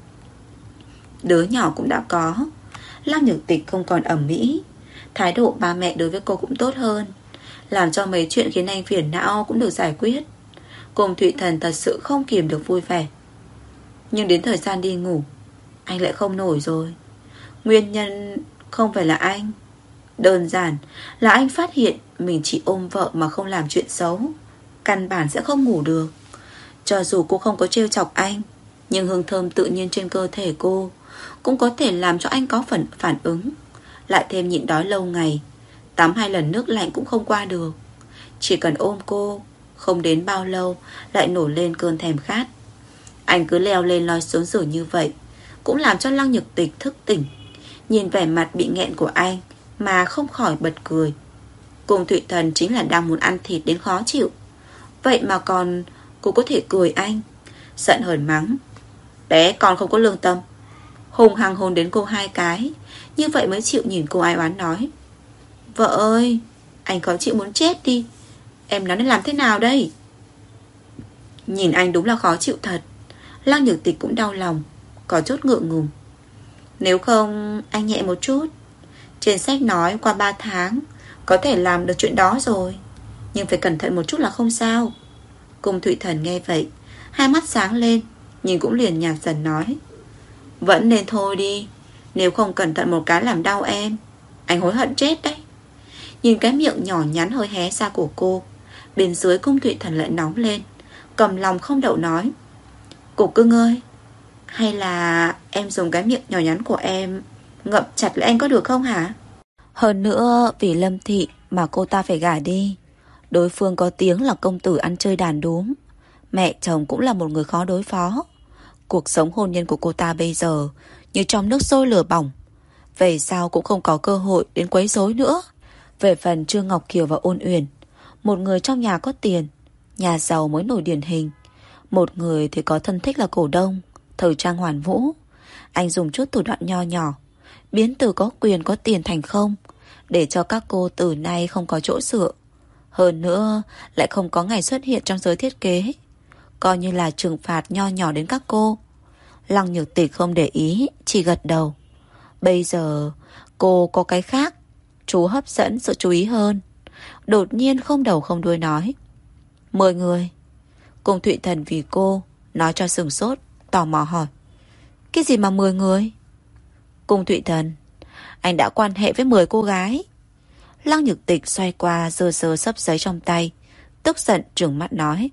Đứa nhỏ cũng đã có. Lăng Nhược Tịch không còn ầm ĩ, thái độ ba mẹ đối với cô cũng tốt hơn, làm cho mấy chuyện khiến anh phiền não cũng được giải quyết. Cung Thụy Thần thật sự không kìm được vui vẻ. Nhưng đến thời gian đi ngủ, anh lại không nổi rồi. Nguyên nhân không phải là anh, đơn giản là anh phát hiện mình chỉ ôm vợ mà không làm chuyện xấu, căn bản sẽ không ngủ được. Cho dù cô không có trêu chọc anh, nhưng hương thơm tự nhiên trên cơ thể cô cũng có thể làm cho anh có phần phản ứng. Lại thêm nhịn đói lâu ngày, tắm hai lần nước lạnh cũng không qua được. Chỉ cần ôm cô, không đến bao lâu lại nổi lên cơn thèm khát. Anh cứ leo lên loi xuống giường như vậy, cũng làm cho Lăng Nhược Tịch thức tỉnh. Nhìn vẻ mặt bị nghẹn của anh mà không khỏi bật cười. Cung Thụy Thần chính là đang muốn ăn thịt đến khó chịu, vậy mà còn cô có thể cười anh. Giận hờn mắng, bé con không có lương tâm, hùng hăng hôn đến cô hai cái, như vậy mới chịu nhìn cô ai oán nói. Vợ ơi, anh khó chịu muốn chết đi, Em nói nên làm thế nào đây? Nhìn anh đúng là khó chịu thật. Lăng Nhược Tịch cũng đau lòng, có chút ngượng ngùng. Nếu không anh nhẹ một chút. Trên sách nói qua ba tháng có thể làm được chuyện đó rồi, nhưng phải cẩn thận một chút là không sao. Cung Thụy Thần nghe vậy, hai mắt sáng lên, nhưng cũng liền nhạt dần nói: Vẫn nên thôi đi. Nếu không cẩn thận một cái làm đau em, anh hối hận chết đấy. Nhìn cái miệng nhỏ nhắn hơi hé ra của cô, bên dưới Cung Thụy Thần lại nóng lên, cầm lòng không đậu nói: Cục cưng ơi, hay là em dùng cái miệng nhỏ nhắn của em ngậm chặt lại anh có được không hả? Hơn nữa vì Lâm Thị mà cô ta phải gả đi. Đối phương có tiếng là công tử ăn chơi đàn đúm, mẹ chồng cũng là một người khó đối phó. Cuộc sống hôn nhân của cô ta bây giờ như trong nước sôi lửa bỏng, về sau cũng không có cơ hội đến quấy rối nữa. Về phần Trương Ngọc Kiều và Ôn Uyển, một người trong nhà có tiền, nhà giàu mới nổi điển hình, một người thì có thân thích là cổ đông, thời trang hoàn vũ. Anh dùng chút thủ đoạn nho nhỏ, biến từ có quyền có tiền thành không, để cho các cô từ nay không có chỗ dựa. Hơn nữa lại không có ngày xuất hiện trong giới thiết kế, coi như là trừng phạt nho nhỏ đến các cô. Lăng Nhược Tịch không để ý, chỉ gật đầu. Bây giờ cô có cái khác chú hấp dẫn sự chú ý hơn. Đột nhiên không đầu không đuôi nói: Mười người. Cung Thụy Thần vì cô nói cho sửng sốt, tò mò hỏi: Cái gì mà mười người? Cung Thụy Thần, anh đã quan hệ với mười cô gái. Lăng Nhược Tịch xoay qua giơ giơ xấp giấy trong tay, tức giận trừng mắt nói: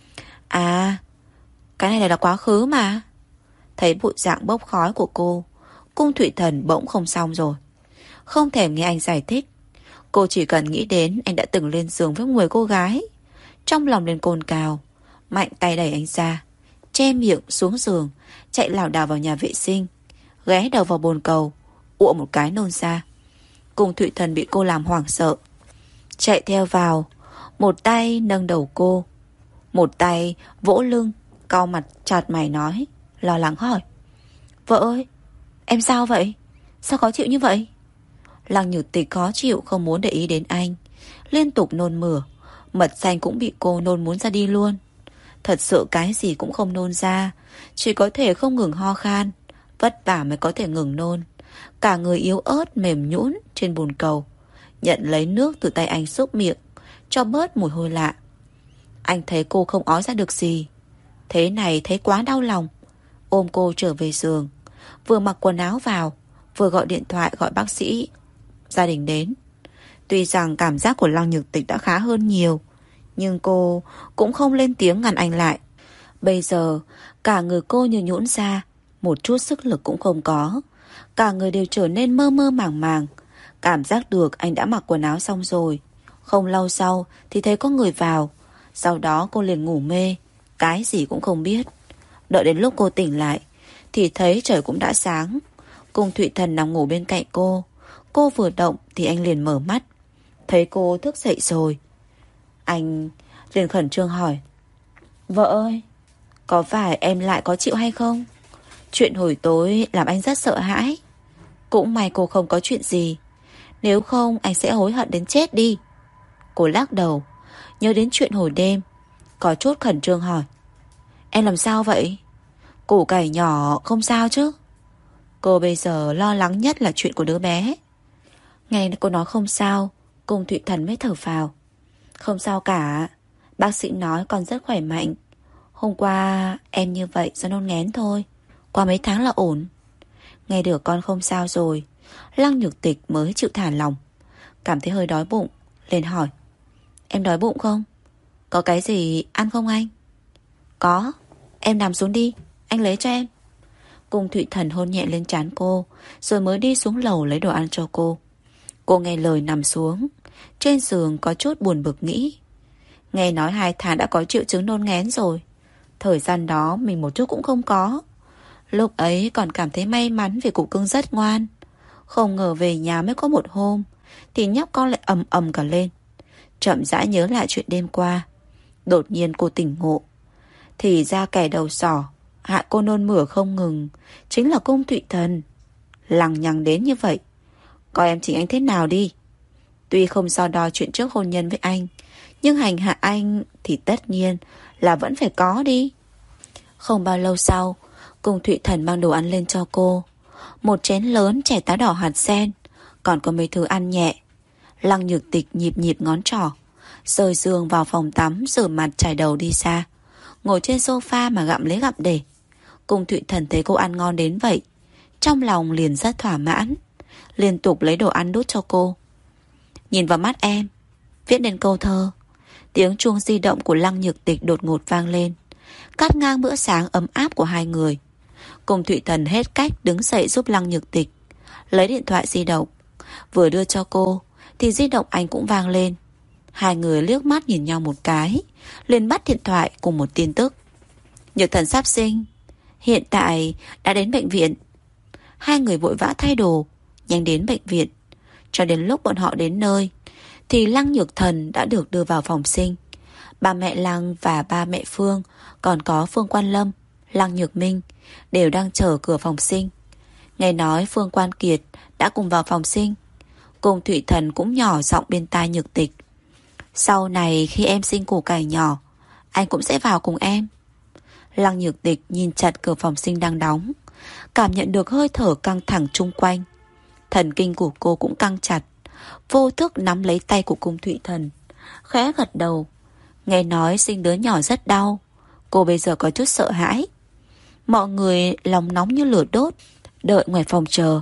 À, cái này là quá khứ mà. Thấy bộ dạng bốc khói của cô, Cung Thụy Thần bỗng không xong rồi. Không thèm nghe anh giải thích, cô chỉ cần nghĩ đến anh đã từng lên giường với mười cô gái, trong lòng lên cồn cào, mạnh tay đẩy anh ra, che miệng xuống giường, chạy lảo đảo vào nhà vệ sinh, ghé đầu vào bồn cầu, ụa một cái nôn ra. Cung Thụy Thần bị cô làm hoảng sợ, chạy theo vào, một tay nâng đầu cô, một tay vỗ lưng, cau mặt chặt mày nói, lo lắng hỏi: Vợ ơi, em sao vậy? Sao khó chịu như vậy? Lăng Nhược Tịch khó chịu không muốn để ý đến anh, liên tục nôn mửa, mật xanh cũng bị cô nôn muốn ra đi luôn. Thật sự cái gì cũng không nôn ra, chỉ có thể không ngừng ho khan, vất vả mới có thể ngừng nôn. Cả người yếu ớt mềm nhũn trên bồn cầu, nhận lấy nước từ tay anh xúc miệng, cho bớt mùi hôi lạ. Anh thấy cô không ói ra được gì, thế này thấy quá đau lòng, ôm cô trở về giường, vừa mặc quần áo vào, vừa gọi điện thoại gọi bác sĩ gia đình đến. Tuy rằng cảm giác của Lăng Nhược Tịch đã khá hơn nhiều, nhưng cô cũng không lên tiếng ngăn anh lại. Bây giờ cả người cô như nhũn ra, một chút sức lực cũng không có, cả người đều trở nên mơ mơ màng màng. Cảm giác được anh đã mặc quần áo xong rồi. Không lâu sau thì thấy có người vào, sau đó cô liền ngủ mê, cái gì cũng không biết. Đợi đến lúc cô tỉnh lại thì thấy trời cũng đã sáng. Cung Thụy Thần nằm ngủ bên cạnh cô, cô vừa động thì anh liền mở mắt. Thấy cô thức dậy rồi, anh liền khẩn trương hỏi: Vợ ơi, có phải em lại có chịu hay không? Chuyện hồi tối làm anh rất sợ hãi. Cũng may cô không có chuyện gì, nếu không anh sẽ hối hận đến chết đi. Cô lắc đầu, nhớ đến chuyện hồi đêm, có chút khẩn trương hỏi: Em làm sao vậy? Củ cải nhỏ không sao chứ? Cô bây giờ lo lắng nhất là chuyện của đứa bé. Nghe cô nói không sao, Cung Thụy Thần mới thở phào: Không sao cả, bác sĩ nói con rất khỏe mạnh. Hôm qua em như vậy do nôn nghén thôi, qua mấy tháng là ổn. Nghe được con không sao rồi, Lăng Nhược Tịch mới chịu thả lòng. Cảm thấy hơi đói bụng, liền hỏi: Em đói bụng không? Có cái gì ăn không anh? Có, em nằm xuống đi, anh lấy cho em. Cung Thụy Thần hôn nhẹ lên trán cô, rồi mới đi xuống lầu lấy đồ ăn cho cô. Cô nghe lời nằm xuống. Trên giường có chút buồn bực nghĩ: Nghe nói hai tháng đã có triệu chứng nôn nghén rồi, thời gian đó mình một chút cũng không có. Lúc ấy còn cảm thấy may mắn vì cụ cưng rất ngoan. Không ngờ về nhà mới có một hôm thì nhóc con lại ầm ầm cả lên. Chậm rãi nhớ lại chuyện đêm qua, đột nhiên cô tỉnh ngộ. Thì ra kẻ đầu sỏ hại cô nôn mửa không ngừng chính là Cung Thụy Thần. Lằng nhằng đến như vậy, coi em chỉnh anh thế nào đi. Tuy không so đo chuyện trước hôn nhân với anh, Nhưng hành hạ anh thì tất nhiên là vẫn phải có đi. Không bao lâu sau, Cung Thụy Thần mang đồ ăn lên cho cô. Một chén lớn chè táo đỏ hạt sen, còn có mấy thứ ăn nhẹ. Lăng Nhược Tịch nhịp nhịp ngón trỏ, rời giường vào phòng tắm, rửa mặt chải đầu đi ra, ngồi trên sofa mà gặm lấy gặm để. Cung Thụy Thần thấy cô ăn ngon đến vậy, trong lòng liền rất thỏa mãn, liên tục lấy đồ ăn đút cho cô. Nhìn vào mắt em, viết đến câu thơ. Tiếng chuông di động của Lăng Nhược Tịch đột ngột vang lên, cắt ngang bữa sáng ấm áp của hai người. Cung Thụy Thần hết cách đứng dậy giúp Lăng Nhược Tịch lấy điện thoại di động. Vừa đưa cho cô thì di động anh cũng vang lên. Hai người liếc mắt nhìn nhau một cái, liền bắt điện thoại cùng một tin tức. Nhược Thần sắp sinh, hiện tại đã đến bệnh viện. Hai người vội vã thay đồ, nhanh đến bệnh viện. Cho đến lúc bọn họ đến nơi thì Lăng Nhược Thần đã được đưa vào phòng sinh. Ba mẹ Lăng và ba mẹ Phương, còn có Phương Quan Lâm, Lăng Nhược Minh đều đang chờ cửa phòng sinh. Nghe nói Phương Quan Kiệt đã cùng vào phòng sinh. Cung Thụy Thần cũng nhỏ giọng bên tai Nhược Tịch. Sau này khi em sinh củ cải nhỏ, anh cũng sẽ vào cùng em. Lăng Nhược Tịch nhìn chặt cửa phòng sinh đang đóng, cảm nhận được hơi thở căng thẳng chung quanh. Thần kinh của cô cũng căng chặt, vô thức nắm lấy tay của Cung Thụy Thần, khẽ gật đầu. Nghe nói sinh đứa nhỏ rất đau, cô bây giờ có chút sợ hãi. Mọi người lòng nóng như lửa đốt, đợi ngoài phòng chờ.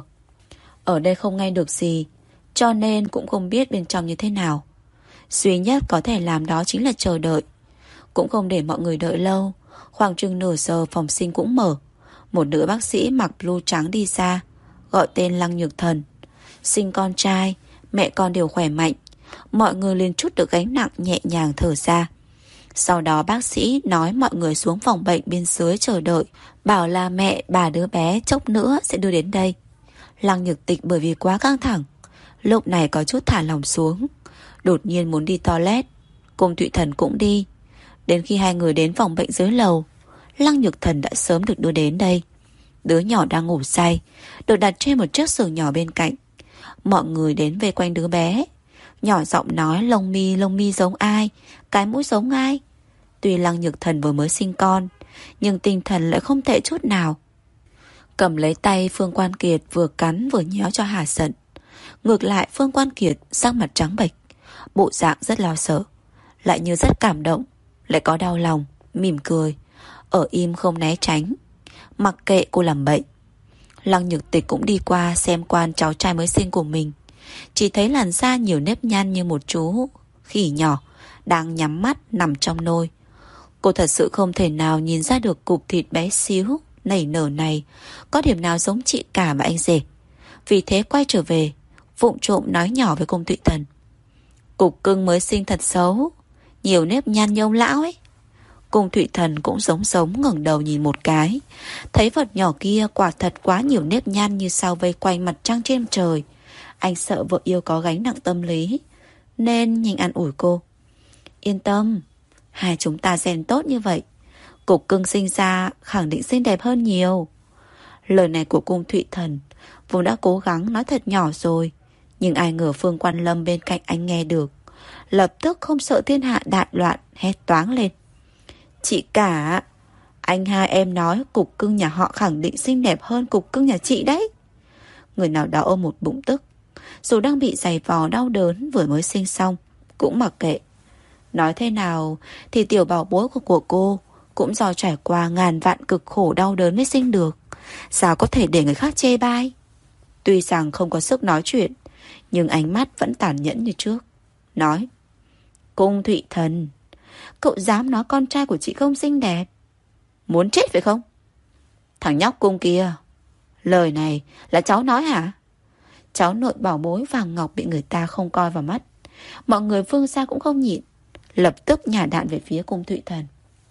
Ở đây không nghe được gì, cho nên cũng không biết bên trong như thế nào. Duy nhất có thể làm đó chính là chờ đợi. Cũng không để mọi người đợi lâu, khoảng chừng nửa giờ phòng sinh cũng mở. Một nữ bác sĩ mặc blue trắng đi ra, gọi tên Lăng Nhược Thần. Sinh con trai, mẹ con đều khỏe mạnh. Mọi người liền chút được gánh nặng, nhẹ nhàng thở ra. Sau đó bác sĩ nói mọi người xuống phòng bệnh bên dưới chờ đợi, bảo là mẹ bà đứa bé chốc nữa sẽ đưa đến đây. Lăng Nhược Tịch bởi vì quá căng thẳng, lúc này có chút thả lòng xuống, đột nhiên muốn đi toilet. Cung Thụy Thần cũng đi. Đến khi hai người đến phòng bệnh dưới lầu, Lăng Nhược Thần đã sớm được đưa đến đây. Đứa nhỏ đang ngủ say, được đặt trên một chiếc giường nhỏ bên cạnh. Mọi người đến vây quanh đứa bé, nhỏ giọng nói lông mi lông mi giống ai, cái mũi giống ai. Tuy Lăng Nhược Thần vừa mới sinh con, nhưng tinh thần lại không tệ chút nào. Cầm lấy tay Phương Quan Kiệt, vừa cắn vừa nhéo cho hả giận. Ngược lại Phương Quan Kiệt sắc mặt trắng bệch, bộ dạng rất lo sợ, lại như rất cảm động, lại có đau lòng, mỉm cười, ở im không né tránh, mặc kệ cô làm bệnh. Lăng Nhược Tịch cũng đi qua xem quan cháu trai mới sinh của mình, chỉ thấy làn da nhiều nếp nhăn như một chú khỉ nhỏ đang nhắm mắt nằm trong nôi. Cô thật sự không thể nào nhìn ra được cục thịt bé xíu nảy nở này có điểm nào giống chị cả và anh rể. Vì thế quay trở về, vụng trộm nói nhỏ với Cung Thụy Thần. Cục cưng mới sinh thật xấu, nhiều nếp nhăn như ông lão ấy. Cung Thụy Thần cũng giống giống ngẩng đầu nhìn một cái, thấy vật nhỏ kia quả thật quá nhiều nếp nhăn như sao vây quanh mặt trăng trên trời. Anh sợ vợ yêu có gánh nặng tâm lý, nên nhanh an ủi cô. Yên tâm, hai chúng ta gen tốt như vậy, cục cưng sinh ra khẳng định xinh đẹp hơn nhiều. Lời này của Cung Thụy Thần vốn đã cố gắng nói thật nhỏ rồi, nhưng ai ngờ Phương Quan Lâm bên cạnh anh nghe được, lập tức không sợ thiên hạ đại loạn, hét toáng lên. Chị cả, anh hai em nói cục cưng nhà họ khẳng định xinh đẹp hơn cục cưng nhà chị đấy. Người nào đó ôm một bụng tức, dù đang bị giày vò đau đớn vừa mới sinh xong, cũng mặc kệ. Nói thế nào thì tiểu bảo bối của, của cô cũng do trải qua ngàn vạn cực khổ đau đớn mới sinh được, sao có thể để người khác chê bai. Tuy rằng không có sức nói chuyện, nhưng ánh mắt vẫn tàn nhẫn như trước. Nói, Cung Thụy Thần, cậu dám nói con trai của chị không xinh đẹp? Muốn chết phải không? Thằng nhóc Cung kia, lời này là cháu nói hả? Cháu nội bảo bối vàng ngọc bị người ta không coi vào mắt. Mọi người Phương gia cũng không nhịn, lập tức nhả đạn về phía Cung Thụy Thần.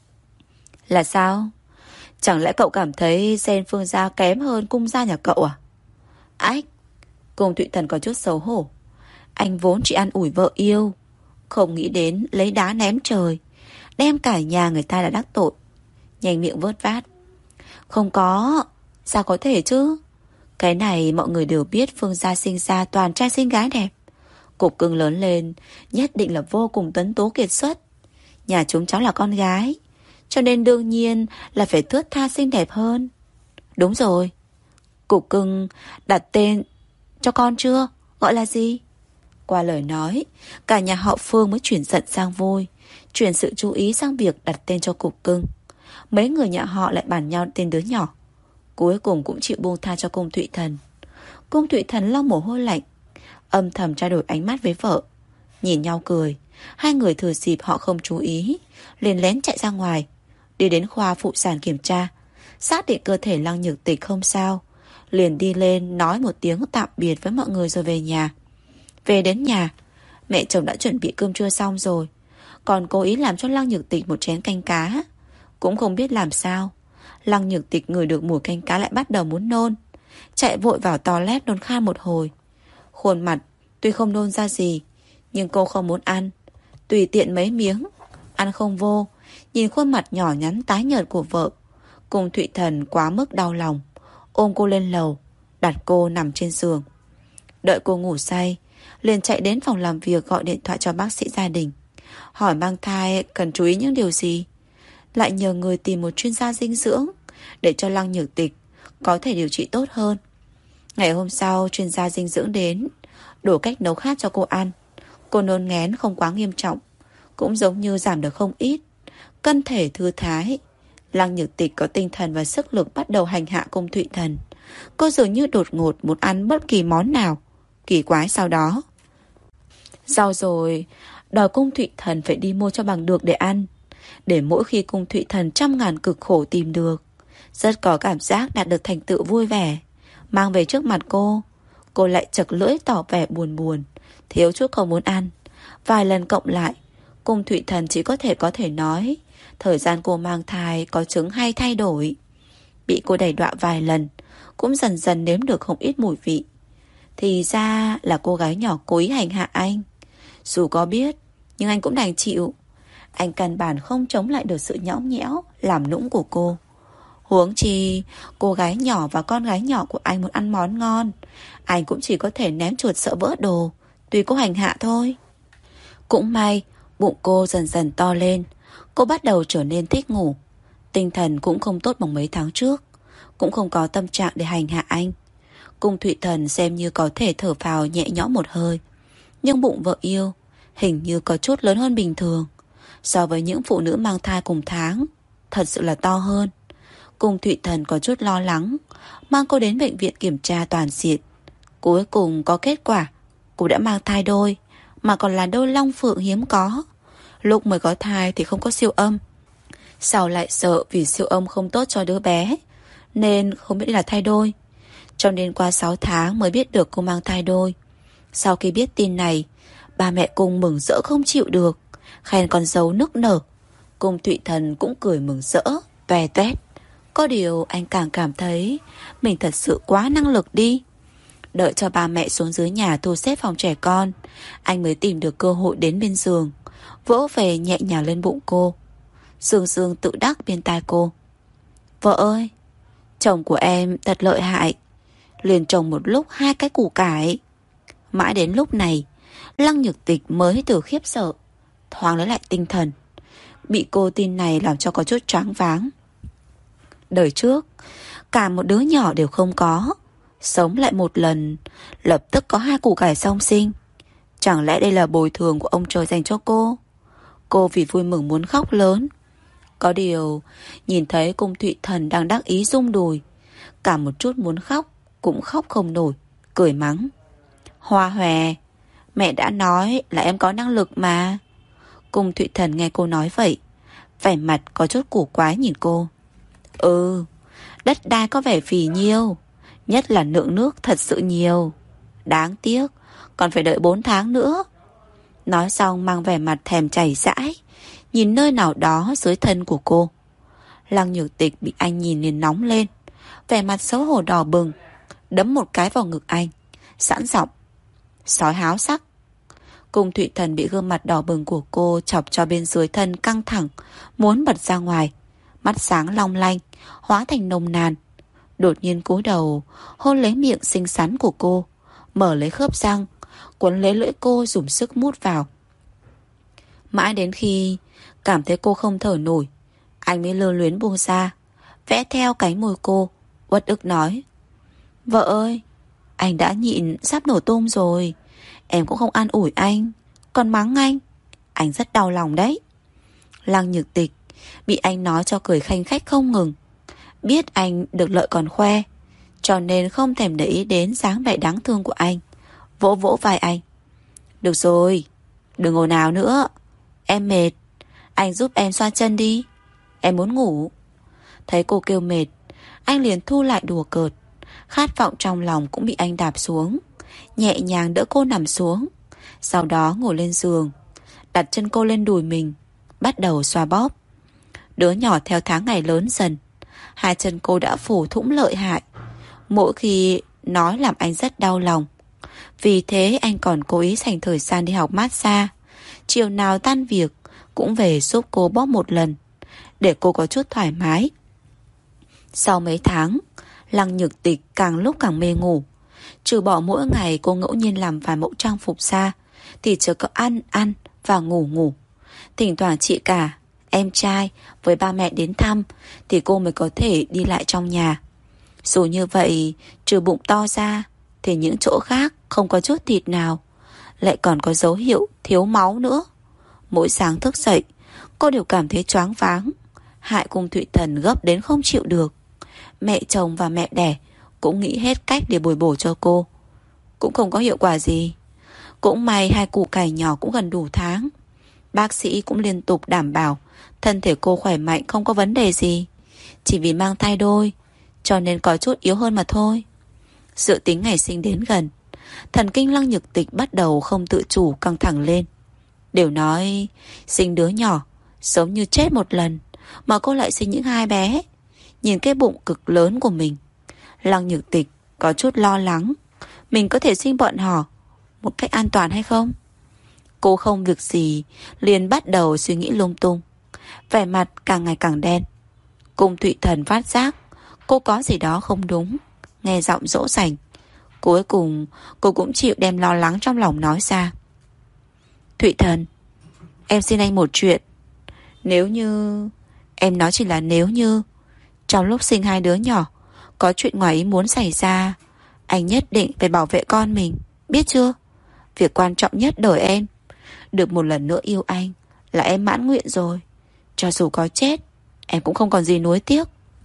Là sao? Chẳng lẽ cậu cảm thấy gen Phương gia kém hơn Cung gia nhà cậu à? Ách! Cung Thụy Thần có chút xấu hổ. Anh vốn chỉ ăn ủi vợ yêu, không nghĩ đến lấy đá ném trời, đem cả nhà người ta đã đắc tội. Nhanh miệng vớt vát. Không có, sao có thể chứ? Cái này mọi người đều biết Phương gia sinh ra toàn trai xinh gái đẹp. Cục Cưng lớn lên nhất định là vô cùng tuấn tú kiệt xuất. Nhà chúng cháu là con gái, cho nên đương nhiên là phải thướt tha xinh đẹp hơn. Đúng rồi. Cục Cưng đặt tên cho con chưa? Gọi là gì? Qua lời nói, cả nhà họ Phương mới chuyển giận sang vui, chuyển sự chú ý sang việc đặt tên cho Cục Cưng. Mấy người nhà họ lại bàn nhau tên đứa nhỏ. Cuối cùng cũng chịu buông tha cho Cung Thụy Thần. Cung Thụy Thần lau mồ hôi lạnh, âm thầm trao đổi ánh mắt với vợ. Nhìn nhau cười. Hai người thừa dịp họ không chú ý, liền lén chạy ra ngoài, đi đến khoa phụ sản kiểm tra, xác định cơ thể Lăng Nhược Tịch không sao, liền đi lên nói một tiếng tạm biệt với mọi người rồi về nhà. Về đến nhà, mẹ chồng đã chuẩn bị cơm trưa xong rồi, còn cố ý làm cho Lăng Nhược Tịch một chén canh cá. Cũng không biết làm sao, Lăng Nhược Tịch ngửi được mùi canh cá lại bắt đầu muốn nôn, chạy vội vào toilet nôn khan một hồi. Khuôn mặt tuy không nôn ra gì, nhưng cô không muốn ăn, tùy tiện mấy miếng, ăn không vô. Nhìn khuôn mặt nhỏ nhắn tái nhợt của vợ, Cung Thụy Thần quá mức đau lòng, ôm cô lên lầu, đặt cô nằm trên giường. Đợi cô ngủ say, liền chạy đến phòng làm việc gọi điện thoại cho bác sĩ gia đình, hỏi mang thai cần chú ý những điều gì, lại nhờ người tìm một chuyên gia dinh dưỡng để cho Lăng Nhược Tịch có thể điều trị tốt hơn. Ngày hôm sau, chuyên gia dinh dưỡng đến, đổi cách nấu khác cho cô ăn. Cô nôn nghén không quá nghiêm trọng, cũng giống như giảm được không ít, cân thể thư thái. Lăng Nhược Tịch có tinh thần và sức lực bắt đầu hành hạ Cung Thụy Thần. Cô dường như đột ngột muốn ăn bất kỳ món nào. Kỳ quái sau đó, sau rồi đòi Cung Thụy Thần phải đi mua cho bằng được để ăn, để mỗi khi Cung Thụy Thần trăm ngàn cực khổ tìm được, rất có cảm giác đạt được thành tựu vui vẻ. Mang về trước mặt cô, cô lại chật lưỡi tỏ vẻ buồn buồn, thiếu chút không muốn ăn. Vài lần cộng lại, Cung Thụy Thần chỉ có thể có thể nói thời gian cô mang thai có chứng hay thay đổi. Bị cô đẩy đọa vài lần, cũng dần dần nếm được không ít mùi vị. Thì ra là cô gái nhỏ cố ý hành hạ anh. Dù có biết, nhưng anh cũng đành chịu. Anh căn bản không chống lại được sự nhõng nhẽo, làm nũng của cô. Huống chi, cô gái nhỏ và con gái nhỏ của anh muốn ăn món ngon, anh cũng chỉ có thể ném chuột sợ vỡ đồ, tùy cô hành hạ thôi. Cũng may, bụng cô dần dần to lên. Cô bắt đầu trở nên thích ngủ. Tinh thần cũng không tốt bằng mấy tháng trước, cũng không có tâm trạng để hành hạ anh. Cung Thụy Thần xem như có thể thở phào nhẹ nhõm một hơi. Nhưng bụng vợ yêu hình như có chút lớn hơn bình thường, so với những phụ nữ mang thai cùng tháng, thật sự là to hơn. Cung Thụy Thần có chút lo lắng, mang cô đến bệnh viện kiểm tra toàn diện. Cuối cùng có kết quả, cô đã mang thai đôi, mà còn là đôi long phượng hiếm có. Lúc mới có thai thì không có siêu âm, sau lại sợ vì siêu âm không tốt cho đứa bé, nên không biết là thai đôi. Cho nên qua sáu tháng mới biết được cô mang thai đôi. Sau khi biết tin này, ba mẹ Cung mừng rỡ không chịu được, khen con dâu nức nở. Cung Thụy Thần cũng cười mừng rỡ, toe toét. Có điều anh càng cảm thấy mình thật sự quá năng lực đi. Đợi cho ba mẹ xuống dưới nhà thu xếp phòng trẻ con, anh mới tìm được cơ hội đến bên giường, vỗ về nhẹ nhàng lên bụng cô. Dương Dương tự đắc bên tai cô: "Vợ ơi, chồng của em thật lợi hại, liền trồng một lúc hai cái củ cải." Mãi đến lúc này, Lăng Nhược Tịch mới từ khiếp sợ thoáng lấy lại tinh thần. Bị cô tin này làm cho có chút choáng váng. Đời trước, cả một đứa nhỏ đều không có, sống lại một lần, lập tức có hai củ cải song sinh. Chẳng lẽ đây là bồi thường của ông trời dành cho cô? Cô vì vui mừng muốn khóc lớn. Có điều, nhìn thấy Cung Thụy Thần đang đắc ý rung đùi, cả một chút muốn khóc cũng khóc không nổi, cười mắng: "Hoa hòe, mẹ đã nói là em có năng lực mà." Cung Thụy Thần nghe cô nói vậy, vẻ mặt có chút củ quái nhìn cô. "Ừ, đất đai có vẻ phì nhiêu, nhất là lượng nước thật sự nhiều. Đáng tiếc, còn phải đợi bốn tháng nữa." Nói xong mang vẻ mặt thèm chảy dãi, nhìn nơi nào đó dưới thân của cô. Lăng Nhược Tịch bị anh nhìn liền nóng lên, vẻ mặt xấu hổ đỏ bừng, đấm một cái vào ngực anh, sẵn giọng: "Sói háo sắc." Cung Thụy Thần bị gương mặt đỏ bừng của cô chọc cho bên dưới thân căng thẳng, muốn bật ra ngoài, mắt sáng long lanh hóa thành nồng nàn. Đột nhiên cúi đầu hôn lấy miệng xinh xắn của cô, mở lấy khớp răng, quấn lấy lưỡi cô dùng sức mút vào. Mãi đến khi cảm thấy cô không thở nổi, anh mới lơ luyến buông ra, vẽ theo cánh môi cô, uất ức nói: Vợ ơi, anh đã nhịn sắp nổ tung rồi. Em cũng không an ủi anh, còn mắng anh. Anh rất đau lòng đấy. Lăng Nhược Tịch bị anh nói cho cười khanh khách không ngừng. Biết anh được lợi còn khoe, cho nên không thèm để ý đến dáng vẻ đáng thương của anh, vỗ vỗ vai anh: Được rồi, đừng ồn ào nữa. Em mệt, anh giúp em xoa chân đi. Em muốn ngủ. Thấy cô kêu mệt, anh liền thu lại đùa cợt. Khát vọng trong lòng cũng bị anh đạp xuống, nhẹ nhàng đỡ cô nằm xuống. Sau đó ngồi lên giường, đặt chân cô lên đùi mình, bắt đầu xoa bóp. Đứa nhỏ theo tháng ngày lớn dần, hai chân cô đã phủ thủng lợi hại. Mỗi khi nói làm anh rất đau lòng. Vì thế anh còn cố ý dành thời gian đi học massage. Chiều nào tan việc cũng về giúp cô bóp một lần, để cô có chút thoải mái. Sau mấy tháng, Lăng Nhược Tịch càng lúc càng mê ngủ. Trừ bỏ mỗi ngày cô ngẫu nhiên làm vài mẫu trang phục xa, thì chỉ có ăn ăn và ngủ ngủ. Thỉnh thoảng chị cả, em trai với ba mẹ đến thăm thì cô mới có thể đi lại trong nhà. Dù như vậy, trừ bụng to ra thì những chỗ khác không có chút thịt nào, lại còn có dấu hiệu thiếu máu nữa. Mỗi sáng thức dậy, cô đều cảm thấy choáng váng, hại Cung Thụy Thần gấp đến không chịu được. Mẹ chồng và mẹ đẻ cũng nghĩ hết cách để bồi bổ cho cô, cũng không có hiệu quả gì. Cũng may hai củ cải nhỏ cũng gần đủ tháng. Bác sĩ cũng liên tục đảm bảo thân thể cô khỏe mạnh, không có vấn đề gì. Chỉ vì mang thai đôi, cho nên có chút yếu hơn mà thôi. Dự tính ngày sinh đến gần, thần kinh Lăng Nhược Tịch bắt đầu không tự chủ căng thẳng lên. Đều nói sinh đứa nhỏ giống như chết một lần, mà cô lại sinh những hai bé. Nhìn cái bụng cực lớn của mình, Lăng Nhược Tịch có chút lo lắng mình có thể sinh bọn họ một cách an toàn hay không. Cô không việc gì liền bắt đầu suy nghĩ lung tung, vẻ mặt càng ngày càng đen. Cung Thụy Thần phát giác cô có gì đó không đúng, nghe giọng dỗ dành. Cuối cùng cô cũng chịu đem lo lắng trong lòng nói ra: Thụy Thần, em xin anh một chuyện. Nếu như... Em nói chỉ là nếu như trong lúc sinh hai đứa nhỏ có chuyện ngoài ý muốn xảy ra, anh nhất định phải bảo vệ con mình, biết chưa? Việc quan trọng nhất đời em, được một lần nữa yêu anh là em mãn nguyện rồi. Cho dù có chết, em cũng không còn gì nuối tiếc.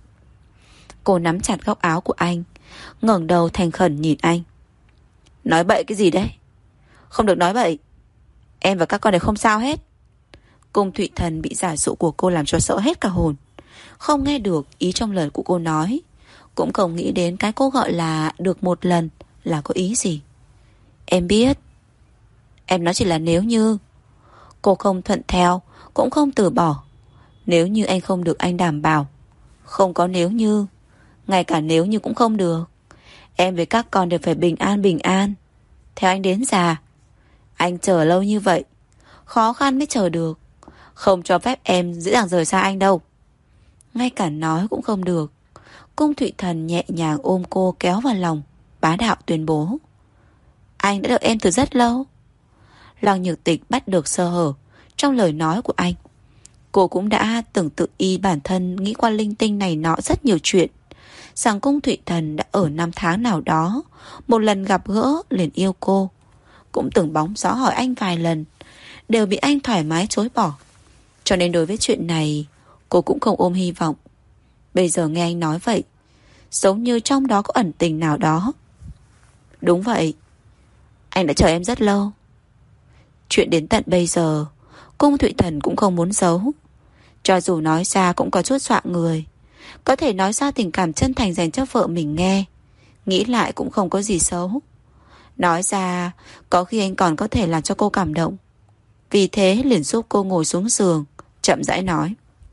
Cô nắm chặt góc áo của anh, ngẩng đầu thành khẩn nhìn anh: Nói bậy cái gì đấy? Không được nói bậy. Em và các con đều không sao hết. Cung Thụy Thần bị giả dụ của cô làm cho sợ hết cả hồn, không nghe được ý trong lời của cô nói, cũng không nghĩ đến cái cô gọi là được một lần là có ý gì. Em biết. Em nói chỉ là nếu như. Cô không thuận theo, cũng không từ bỏ. Nếu như anh không được anh đảm bảo. Không có nếu như. Ngay cả nếu như cũng không được. Em với các con đều phải bình an bình an theo anh đến già. Anh chờ lâu như vậy, khó khăn mới chờ được. Không cho phép em dễ dàng rời xa anh đâu. Ngay cả nói cũng không được. Cung Thụy Thần nhẹ nhàng ôm cô kéo vào lòng, bá đạo tuyên bố: Anh đã đợi em từ rất lâu. Lăng Nhược Tịch bắt được sơ hở trong lời nói của anh. Cô cũng đã từng tự y bản thân nghĩ qua linh tinh này nọ rất nhiều chuyện, rằng Cung Thụy Thần đã ở năm tháng nào đó một lần gặp gỡ liền yêu cô. Cũng từng bóng gió hỏi anh vài lần, đều bị anh thoải mái chối bỏ. Cho nên đối với chuyện này, cô cũng không ôm hy vọng. Bây giờ nghe anh nói vậy, giống như trong đó có ẩn tình nào đó. Đúng vậy, anh đã chờ em rất lâu. Chuyện đến tận bây giờ, Cung Thụy Thần cũng không muốn giấu. Cho dù nói ra cũng có chút dọa người. Có thể nói ra tình cảm chân thành dành cho vợ mình nghe, nghĩ lại cũng không có gì xấu. Nói ra có khi anh còn có thể làm cho cô cảm động. Vì thế liền giúp cô ngồi xuống giường, chậm rãi nói: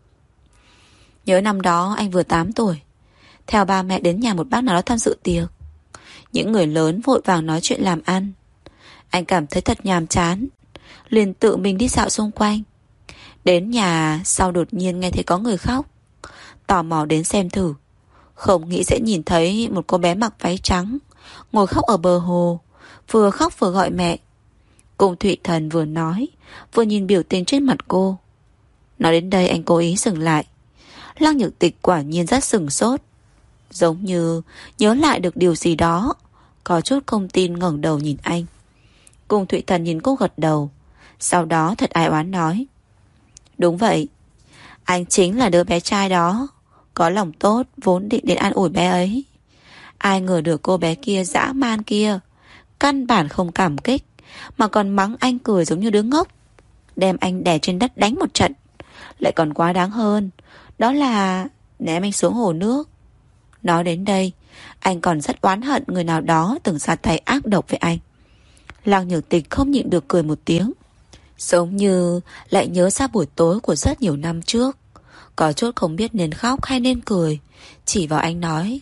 Nhớ năm đó anh vừa tám tuổi, theo ba mẹ đến nhà một bác nào đó tham dự tiệc. Những người lớn vội vàng nói chuyện làm ăn. Anh cảm thấy thật nhàm chán, liền tự mình đi dạo xung quanh. Đến nhà sau đột nhiên nghe thấy có người khóc, tò mò đến xem thử. Không nghĩ sẽ nhìn thấy một cô bé mặc váy trắng ngồi khóc ở bờ hồ, vừa khóc vừa gọi mẹ. Cung Thụy Thần vừa nói vừa nhìn biểu tình trên mặt cô. Nói đến đây anh cố ý dừng lại. Lăng Nhược Tịch quả nhiên rất sửng sốt, giống như nhớ lại được điều gì đó, có chút không tin ngẩng đầu nhìn anh. Cung Thụy Thần nhìn cô gật đầu, sau đó thật ai oán nói: Đúng vậy, anh chính là đứa bé trai đó, có lòng tốt vốn định đến an ủi bé ấy. Ai ngờ được cô bé kia dã man kia căn bản không cảm kích, mà còn mắng anh cười giống như đứa ngốc, đem anh đè trên đất đánh một trận. Lại còn quá đáng hơn, đó là ném anh xuống hồ nước. Nói đến đây, anh còn rất oán hận người nào đó từng ra tay ác độc với anh. Lăng Nhược Tịch không nhịn được cười một tiếng, giống như lại nhớ ra buổi tối của rất nhiều năm trước. Có chút không biết nên khóc hay nên cười, chỉ vào anh nói: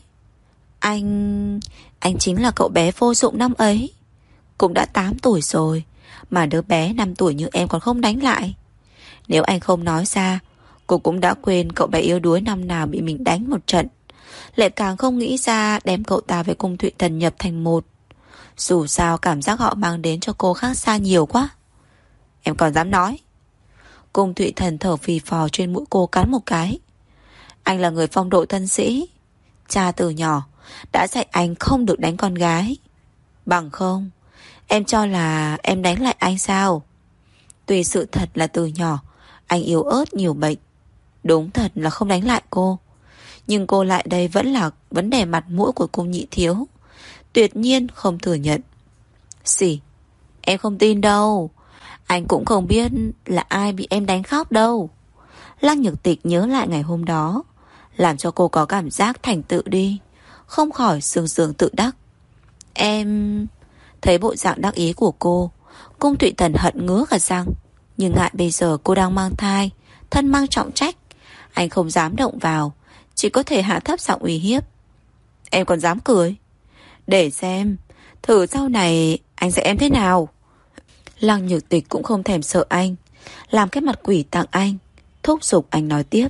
Anh... anh chính là cậu bé vô dụng năm ấy. Cũng đã tám tuổi rồi, mà đứa bé năm tuổi như em còn không đánh lại. Nếu anh không nói ra, cô cũng đã quên cậu bé yếu đuối năm nào bị mình đánh một trận. Lại càng không nghĩ ra đem cậu ta với Cung Thụy Thần nhập thành một. Dù sao cảm giác họ mang đến cho cô khác xa nhiều quá. Em còn dám nói? Cung Thụy Thần thở phì phò trên mũi cô cắn một cái. Anh là người phong độ thân sĩ, cha từ nhỏ đã dạy anh không được đánh con gái. Bằng không, em cho là em đánh lại anh sao? Tuy sự thật là từ nhỏ anh yếu ớt nhiều bệnh, đúng thật là không đánh lại cô, nhưng cô lại đây vẫn là vấn đề mặt mũi của cô nhị thiếu, tuyệt nhiên không thừa nhận. Xỉ, em không tin đâu. Anh cũng không biết là ai bị em đánh khóc đâu. Lăng Nhược Tịch nhớ lại ngày hôm đó, làm cho cô có cảm giác thành tựu đi, không khỏi sương sương tự đắc. Em... Thấy bộ dạng đắc ý của cô, Cung Thụy Thần hận ngứa cả răng, nhưng ngại bây giờ cô đang mang thai, thân mang trọng trách, anh không dám động vào, chỉ có thể hạ thấp giọng uy hiếp. Em còn dám cười? Để xem, thử sau này anh dạy em thế nào. Lăng Nhược Tịch cũng không thèm sợ anh, làm cái mặt quỷ tặng anh, thúc giục anh nói tiếp.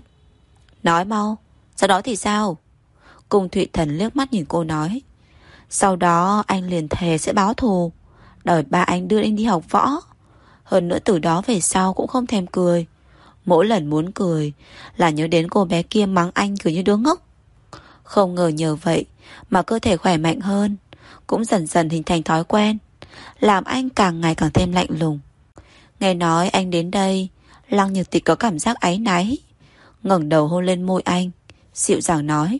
Nói mau, sau đó thì sao? Cung Thụy Thần liếc mắt nhìn cô nói. Sau đó anh liền thề sẽ báo thù, đòi ba anh đưa anh đi học võ. Hơn nữa từ đó về sau cũng không thèm cười. Mỗi lần muốn cười là nhớ đến cô bé kia mắng anh cười như đứa ngốc. Không ngờ nhờ vậy mà cơ thể khỏe mạnh hơn, cũng dần dần hình thành thói quen, làm anh càng ngày càng thêm lạnh lùng. Nghe nói anh đến đây, Lăng Nhược Tịch có cảm giác áy náy, ngẩng đầu hôn lên môi anh, dịu dàng nói.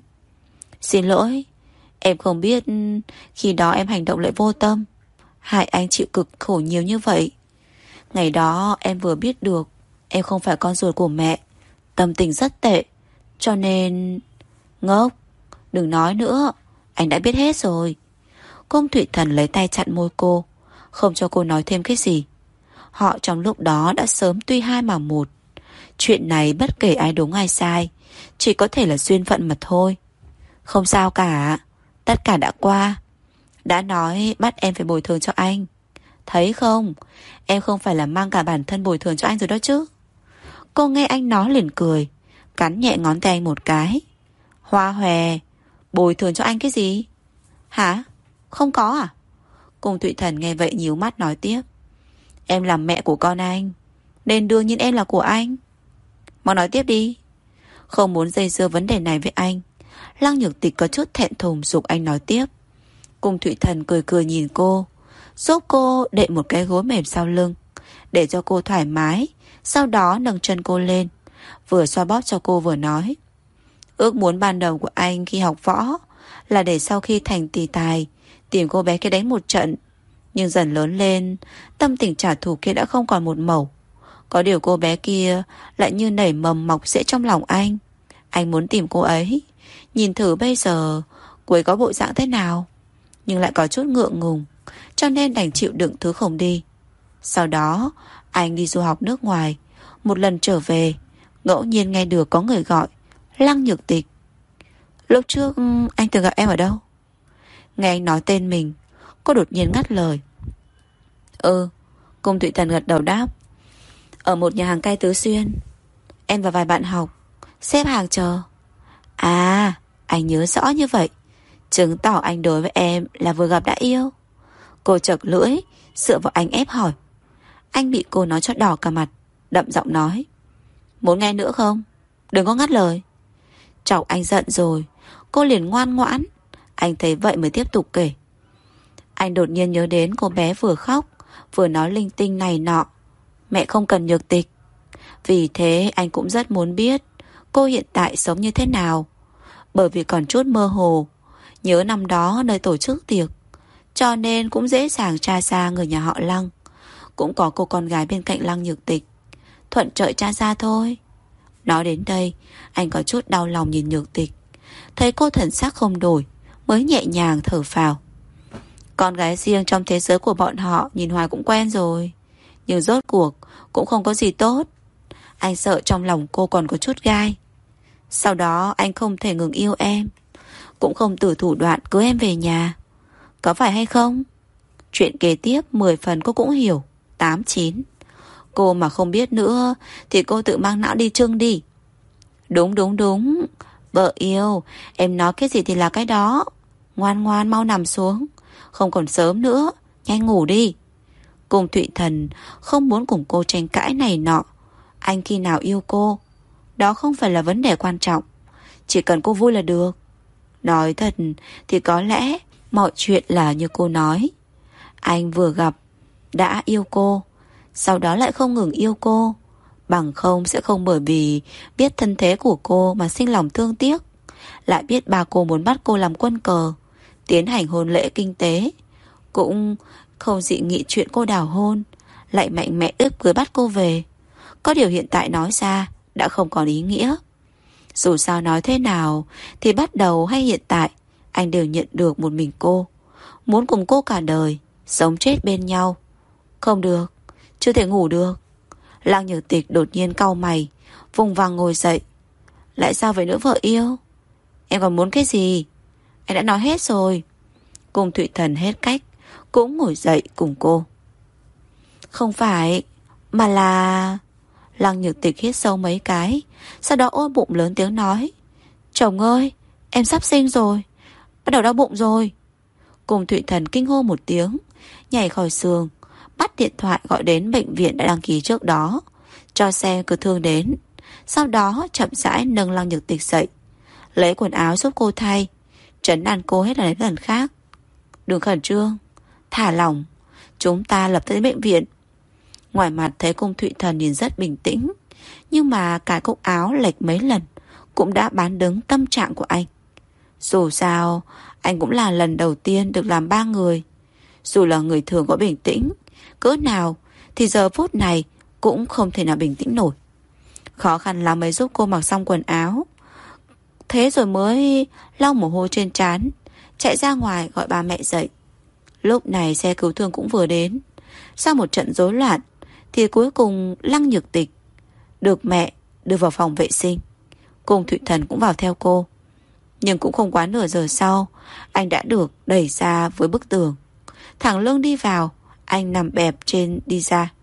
Xin lỗi, em không biết khi đó em hành động lại vô tâm, hại anh chịu cực khổ nhiều như vậy. Ngày đó em vừa biết được em không phải con ruột của mẹ, tâm tình rất tệ, cho nên... Ngốc, đừng nói nữa, anh đã biết hết rồi. Cung Thụy Thần lấy tay chặn môi cô, không cho cô nói thêm cái gì. Họ trong lúc đó đã sớm tuy hai mà một. Chuyện này bất kể ai đúng ai sai, chỉ có thể là duyên phận mà thôi. Không sao cả, tất cả đã qua. Đã nói bắt em phải bồi thường cho anh. Thấy không, em không phải là mang cả bản thân bồi thường cho anh rồi đó chứ. Cô nghe anh nói liền cười, cắn nhẹ ngón tay anh một cái. Hoa hòe, bồi thường cho anh cái gì? Hả? Không có à? Cung Thụy Thần nghe vậy nhíu mắt nói tiếp. Em làm mẹ của con anh, nên đương nhiên em là của anh. Mau nói tiếp đi. Không muốn dây dưa vấn đề này với anh, Lăng Nhược Tịch có chút thẹn thùng giục anh nói tiếp. Cung Thụy Thần cười cười nhìn cô, giúp cô đậy một cái gối mềm sau lưng, để cho cô thoải mái, sau đó nâng chân cô lên, vừa xoa bóp cho cô vừa nói. Ước muốn ban đầu của anh khi học võ là để sau khi thành tỷ tài tìm cô bé kia đánh một trận. Nhưng dần lớn lên, tâm tình trả thù kia đã không còn một mẩu. Có điều cô bé kia lại như nảy mầm mọc rễ trong lòng anh. Anh muốn tìm cô ấy, nhìn thử bây giờ cô ấy có bộ dạng thế nào. Nhưng lại có chút ngượng ngùng, cho nên đành chịu đựng thứ không đi. Sau đó anh đi du học nước ngoài. Một lần trở về, ngẫu nhiên nghe được có người gọi Lăng Nhược Tịch. Lúc trước anh từng gặp em ở đâu? Nghe anh nói tên mình, cô đột nhiên ngắt lời. Ừ, Cung Thụy Thần gật đầu đáp. Ở một nhà hàng cay Tứ Xuyên, em và vài bạn học xếp hàng chờ. À, anh nhớ rõ như vậy, chứng tỏ anh đối với em là vừa gặp đã yêu. Cô chật lưỡi, dựa vào anh ép hỏi. Anh bị cô nói cho đỏ cả mặt, đậm giọng nói. Muốn nghe nữa không? Đừng có ngắt lời. Chọc anh giận rồi, cô liền ngoan ngoãn. Anh thấy vậy mới tiếp tục kể. Anh đột nhiên nhớ đến cô bé vừa khóc vừa nói linh tinh này nọ. Mẹ không cần nhược tịch. Vì thế anh cũng rất muốn biết cô hiện tại sống như thế nào. Bởi vì còn chút mơ hồ nhớ năm đó nơi tổ chức tiệc, cho nên cũng dễ dàng tra ra người nhà họ Lăng. Cũng có cô con gái bên cạnh Lăng Nhược Tịch, thuận trợ tra ra thôi. Nói đến đây anh có chút đau lòng nhìn Nhược Tịch. Thấy cô thần sắc không đổi, mới nhẹ nhàng thở phào. Con gái riêng trong thế giới của bọn họ nhìn hoài cũng quen rồi, nhưng rốt cuộc cũng không có gì tốt. Anh sợ trong lòng cô còn có chút gai. Sau đó anh không thể ngừng yêu em, cũng không từ thủ đoạn cưới em về nhà. Có phải hay không? Chuyện kế tiếp mười phần cô cũng hiểu. Tám chín. Cô mà không biết nữa thì cô tự mang não đi trưng đi. Đúng đúng đúng. Vợ yêu, em nói cái gì thì là cái đó. Ngoan ngoan mau nằm xuống, không còn sớm nữa, nhanh ngủ đi. Cùng Thụy Thần không muốn cùng cô tranh cãi này nọ. Anh khi nào yêu cô, đó không phải là vấn đề quan trọng, chỉ cần cô vui là được. Nói thật thì có lẽ mọi chuyện là như cô nói. Anh vừa gặp đã yêu cô, sau đó lại không ngừng yêu cô. Bằng không sẽ không bởi vì biết thân thế của cô mà sinh lòng thương tiếc. Lại biết bà cô muốn bắt cô làm quân cờ, tiến hành hôn lễ kinh tế, cũng không dị nghị chuyện cô đào hôn, lại mạnh mẽ ướp cưới bắt cô về. Có điều hiện tại nói ra đã không còn ý nghĩa. Dù sao nói thế nào thì bắt đầu hay hiện tại anh đều nhận được một mình cô, muốn cùng cô cả đời, sống chết bên nhau. Không được, chưa thể ngủ được. Lăng Nhược Tịch đột nhiên cau mày, vùng vằng ngồi dậy. Lại sao vậy nữa vợ yêu? Em còn muốn cái gì? Anh đã nói hết rồi. Cùng Thụy Thần hết cách, cũng ngồi dậy cùng cô. Không phải, mà là... Lăng Nhược Tịch hít sâu mấy cái, sau đó ôm bụng lớn tiếng nói. Chồng ơi, em sắp sinh rồi, bắt đầu đau bụng rồi. Cùng Thụy Thần kinh hô một tiếng, nhảy khỏi giường, bắt điện thoại gọi đến bệnh viện đã đăng ký trước đó, cho xe cứu thương đến. Sau đó chậm rãi nâng Lăng Nhược Tịch dậy, lấy quần áo giúp cô thay, trấn an cô hết lần đến lần khác. Đừng khẩn trương, thả lỏng, chúng ta lập tức đến bệnh viện. Ngoài mặt thấy Cung Thụy Thần nhìn rất bình tĩnh, nhưng mà cái cúc áo lệch mấy lần cũng đã bán đứng tâm trạng của anh. Dù sao anh cũng là lần đầu tiên được làm ba người. Dù là người thường có bình tĩnh cỡ nào thì giờ phút này cũng không thể nào bình tĩnh nổi. Khó khăn lắm mới giúp cô mặc xong quần áo, thế rồi mới lau mồ hôi trên trán, chạy ra ngoài gọi ba mẹ dậy. Lúc này xe cứu thương cũng vừa đến. Sau một trận rối loạn thì cuối cùng Lăng Nhược Tịch được mẹ đưa vào phòng vệ sinh. Cùng Thụy Thần cũng vào theo cô. Nhưng cũng không quá nửa giờ sau, anh đã được đẩy ra với bức tường. Thẳng lưng đi vào, anh nằm bẹp trên đi ra.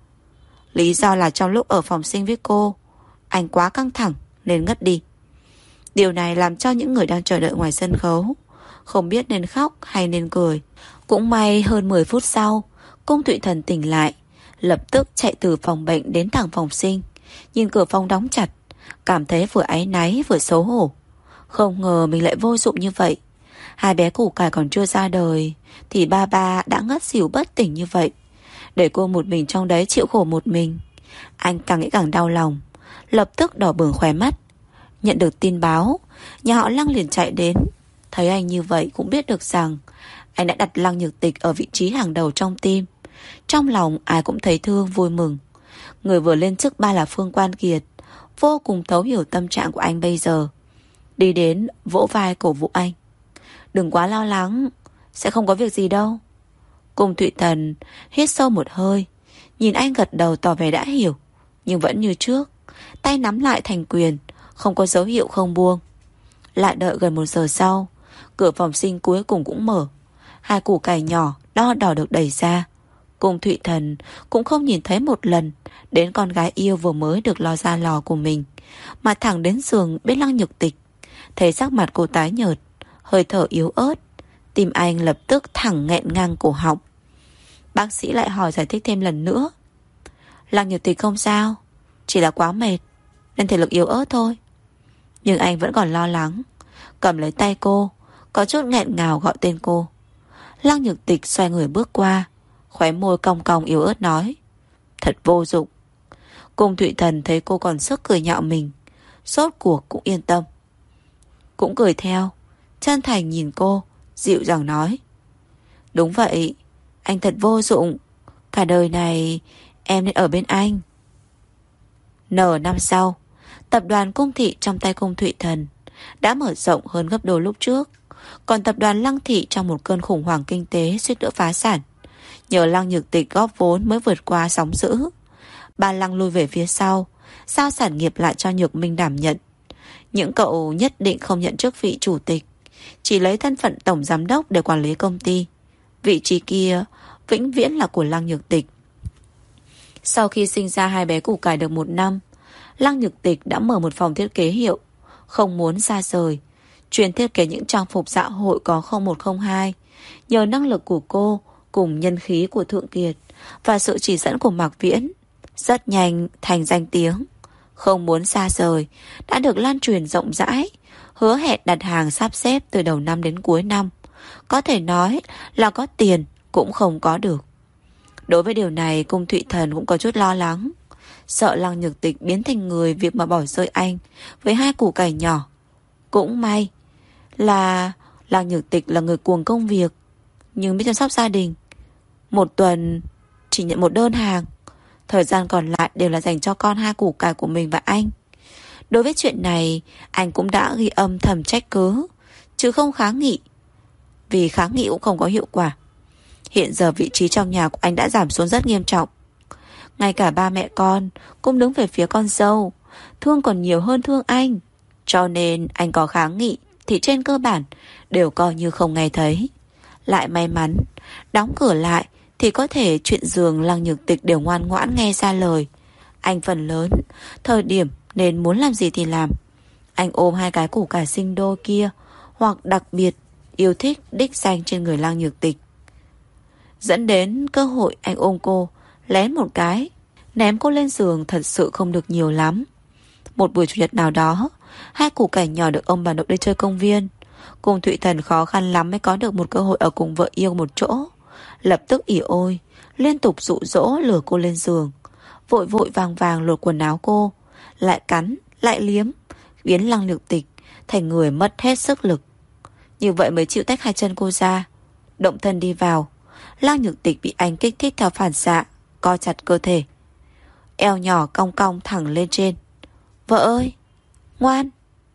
Lý do là trong lúc ở phòng sinh với cô, anh quá căng thẳng nên ngất đi. Điều này làm cho những người đang chờ đợi ngoài sân khấu không biết nên khóc hay nên cười. Cũng may hơn mười phút sau, Cung Thụy Thần tỉnh lại, lập tức chạy từ phòng bệnh đến thẳng phòng sinh. Nhìn cửa phòng đóng chặt, cảm thấy vừa áy náy vừa xấu hổ. Không ngờ mình lại vô dụng như vậy. Hai bé củ cải còn chưa ra đời thì ba ba đã ngất xỉu bất tỉnh như vậy, để cô một mình trong đấy chịu khổ một mình. Anh càng nghĩ càng đau lòng, lập tức đỏ bừng khóe mắt. Nhận được tin báo, nhà họ Lăng liền chạy đến. Thấy anh như vậy cũng biết được rằng anh đã đặt Lăng Nhược Tịch ở vị trí hàng đầu trong tim. Trong lòng ai cũng thấy thương vui mừng. Người vừa lên chức ba là Phương Quan Kiệt vô cùng thấu hiểu tâm trạng của anh bây giờ, đi đến vỗ vai cổ vũ anh. Đừng quá lo lắng, sẽ không có việc gì đâu. Cùng Thụy Thần hít sâu một hơi, nhìn anh gật đầu tỏ vẻ đã hiểu, nhưng vẫn như trước, tay nắm lại thành quyền, không có dấu hiệu không buông. Lại đợi gần một giờ sau, cửa phòng sinh cuối cùng cũng mở. Hai củ cải nhỏ đo đỏ được đẩy ra. Cùng Thụy Thần cũng không nhìn thấy một lần đến con gái yêu vừa mới được lo ra lò của mình, mà thẳng đến giường bên Lăng Nhược Tịch. Thấy sắc mặt cô tái nhợt, hơi thở yếu ớt, tim anh lập tức thẳng nghẹn ngang cổ họng. Bác sĩ lại hỏi giải thích thêm lần nữa. Lăng Nhược Tịch không sao, chỉ là quá mệt nên thể lực yếu ớt thôi. Nhưng anh vẫn còn lo lắng, cầm lấy tay cô, có chút nghẹn ngào gọi tên cô. Lăng Nhược Tịch xoay người bước qua, khóe môi cong cong yếu ớt nói. Thật vô dụng. Cung Thụy Thần thấy cô còn sức cười nhạo mình, rốt cuộc cũng yên tâm, cũng cười theo, chân thành nhìn cô, dịu dàng nói. Đúng vậy, anh thật vô dụng. Cả đời này em nên ở bên anh. Nửa năm sau, tập đoàn Cung Thị trong tay Cung Thụy Thần đã mở rộng hơn gấp đôi lúc trước. Còn tập đoàn Lăng Thị trong một cơn khủng hoảng kinh tế suýt nữa phá sản. Nhờ Lăng Nhược Tịch góp vốn mới vượt qua sóng dữ. Ba Lăng lui về phía sau, giao sản nghiệp lại cho Nhược Minh đảm nhận. Những cậu nhất định không nhận chức vị chủ tịch, chỉ lấy thân phận tổng giám đốc để quản lý công ty. Vị trí kia vĩnh viễn là của Lăng Nhược Tịch. Sau khi sinh ra hai bé củ cải được một năm, Lăng Nhược Tịch đã mở một phòng thiết kế hiệu, không muốn xa rời, chuyên thiết kế những trang phục xã hội có không một không hai. Nhờ năng lực của cô cùng nhân khí của Thượng Kiệt và sự chỉ dẫn của Mạc Viễn, rất nhanh thành danh tiếng. Không muốn xa rời đã được lan truyền rộng rãi, hứa hẹn đặt hàng sắp xếp từ đầu năm đến cuối năm. Có thể nói là có tiền cũng không có được. Đối với điều này, Cung Thụy Thần cũng có chút lo lắng, sợ Lăng Nhược Tịch biến thành người việc mà bỏ rơi anh với hai củ cải nhỏ. Cũng may là Lăng Nhược Tịch là người cuồng công việc, nhưng biết chăm sóc gia đình. Một tuần chỉ nhận một đơn hàng, thời gian còn lại đều là dành cho con hai củ cải của mình và anh. Đối với chuyện này, anh cũng đã ghi âm thầm trách cứ, chứ không kháng nghị, vì kháng nghị cũng không có hiệu quả. Hiện giờ vị trí trong nhà của anh đã giảm xuống rất nghiêm trọng. Ngay cả ba mẹ con cũng đứng về phía con dâu, thương còn nhiều hơn thương anh. Cho nên anh có kháng nghị thì trên cơ bản đều coi như không nghe thấy. Lại may mắn, đóng cửa lại thì có thể chuyện giường Lăng Nhược Tịch đều ngoan ngoãn nghe ra lời. Anh phần lớn thời điểm nên muốn làm gì thì làm. Anh ôm hai cái củ cải sinh đôi kia, hoặc đặc biệt yêu thích đích danh trên người Lăng Nhược Tịch, dẫn đến cơ hội anh ôm cô, lén một cái, ném cô lên giường thật sự không được nhiều lắm. Một buổi chủ nhật nào đó, hai củ cải nhỏ được ông bà nội đi chơi công viên. Cung Thụy Thần khó khăn lắm mới có được một cơ hội ở cùng vợ yêu một chỗ, lập tức ỉ ôi, liên tục dụ dỗ lừa cô lên giường, vội vội vàng vàng lột quần áo cô, lại cắn, lại liếm, biến Lăng Nhược Tịch thành người mất hết sức lực. Như vậy mới chịu tách hai chân cô ra, động thân đi vào. Lăng Nhược Tịch bị anh kích thích theo phản xạ, co chặt cơ thể, eo nhỏ cong cong thẳng lên trên. Vợ ơi, ngoan.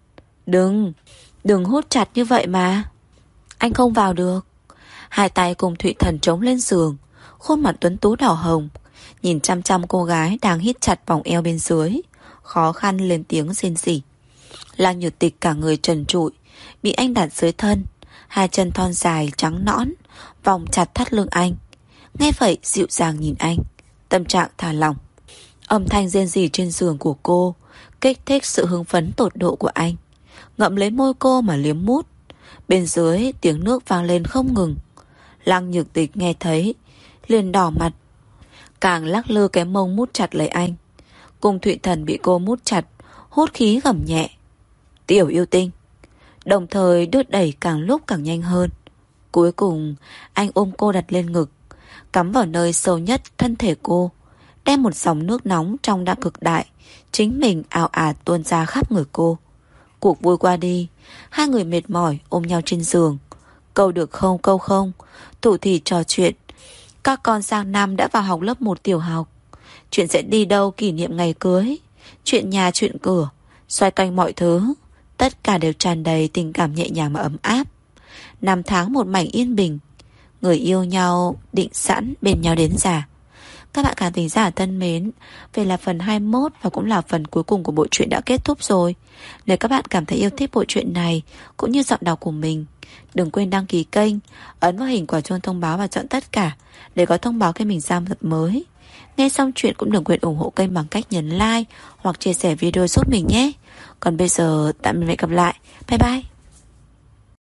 Đừng, đừng hút chặt như vậy mà. Anh không vào được. Hai tay cùng Thụy Thần chống lên giường, khuôn mặt tuấn tú đỏ hồng, nhìn chăm chăm cô gái đang hít chặt vòng eo bên dưới, khó khăn lên tiếng rên rỉ. Lăng Nhược Tịch cả người trần trụi, bị anh đặt dưới thân, hai chân thon dài trắng nõn vòng chặt thắt lưng anh. Nghe vậy dịu dàng nhìn anh, tâm trạng thả lỏng. Âm thanh rên rỉ trên giường của cô kích thích sự hưng phấn tột độ của anh, ngậm lấy môi cô mà liếm mút. Bên dưới tiếng nước vang lên không ngừng. Lăng Nhược Tịch nghe thấy liền đỏ mặt, càng lắc lư cái mông mút chặt lấy anh. Cung Thụy Thần bị cô mút chặt, hút khí gầm nhẹ. Tiểu yêu tinh. Đồng thời đứt đẩy càng lúc càng nhanh hơn. Cuối cùng anh ôm cô đặt lên ngực, cắm vào nơi sâu nhất thân thể cô, đem một dòng nước nóng trong đã cực đại chính mình ào ạt tuôn ra khắp người cô. Cuộc vui qua đi, hai người mệt mỏi ôm nhau trên giường, câu được không câu không, thủ thỉ trò chuyện. Các con sang năm đã vào học lớp một tiểu học, chuyện sẽ đi đâu kỷ niệm ngày cưới, chuyện nhà chuyện cửa, xoay quanh mọi thứ, tất cả đều tràn đầy tình cảm nhẹ nhàng mà ấm áp. Năm tháng một mảnh yên bình, người yêu nhau định sẵn bên nhau đến già. Các bạn khán thính giả thân mến, về là phần hai mươi mốt và cũng là phần cuối cùng của bộ truyện đã kết thúc rồi. Nếu các bạn cảm thấy yêu thích bộ truyện này cũng như giọng đọc của mình, đừng quên đăng ký kênh, ấn vào hình quả chuông thông báo và chọn tất cả để có thông báo khi mình ra tập mới. Nghe xong chuyện cũng đừng quên ủng hộ kênh bằng cách nhấn like hoặc chia sẻ video giúp mình nhé. Còn bây giờ tạm biệt và hẹn gặp lại. Bye bye.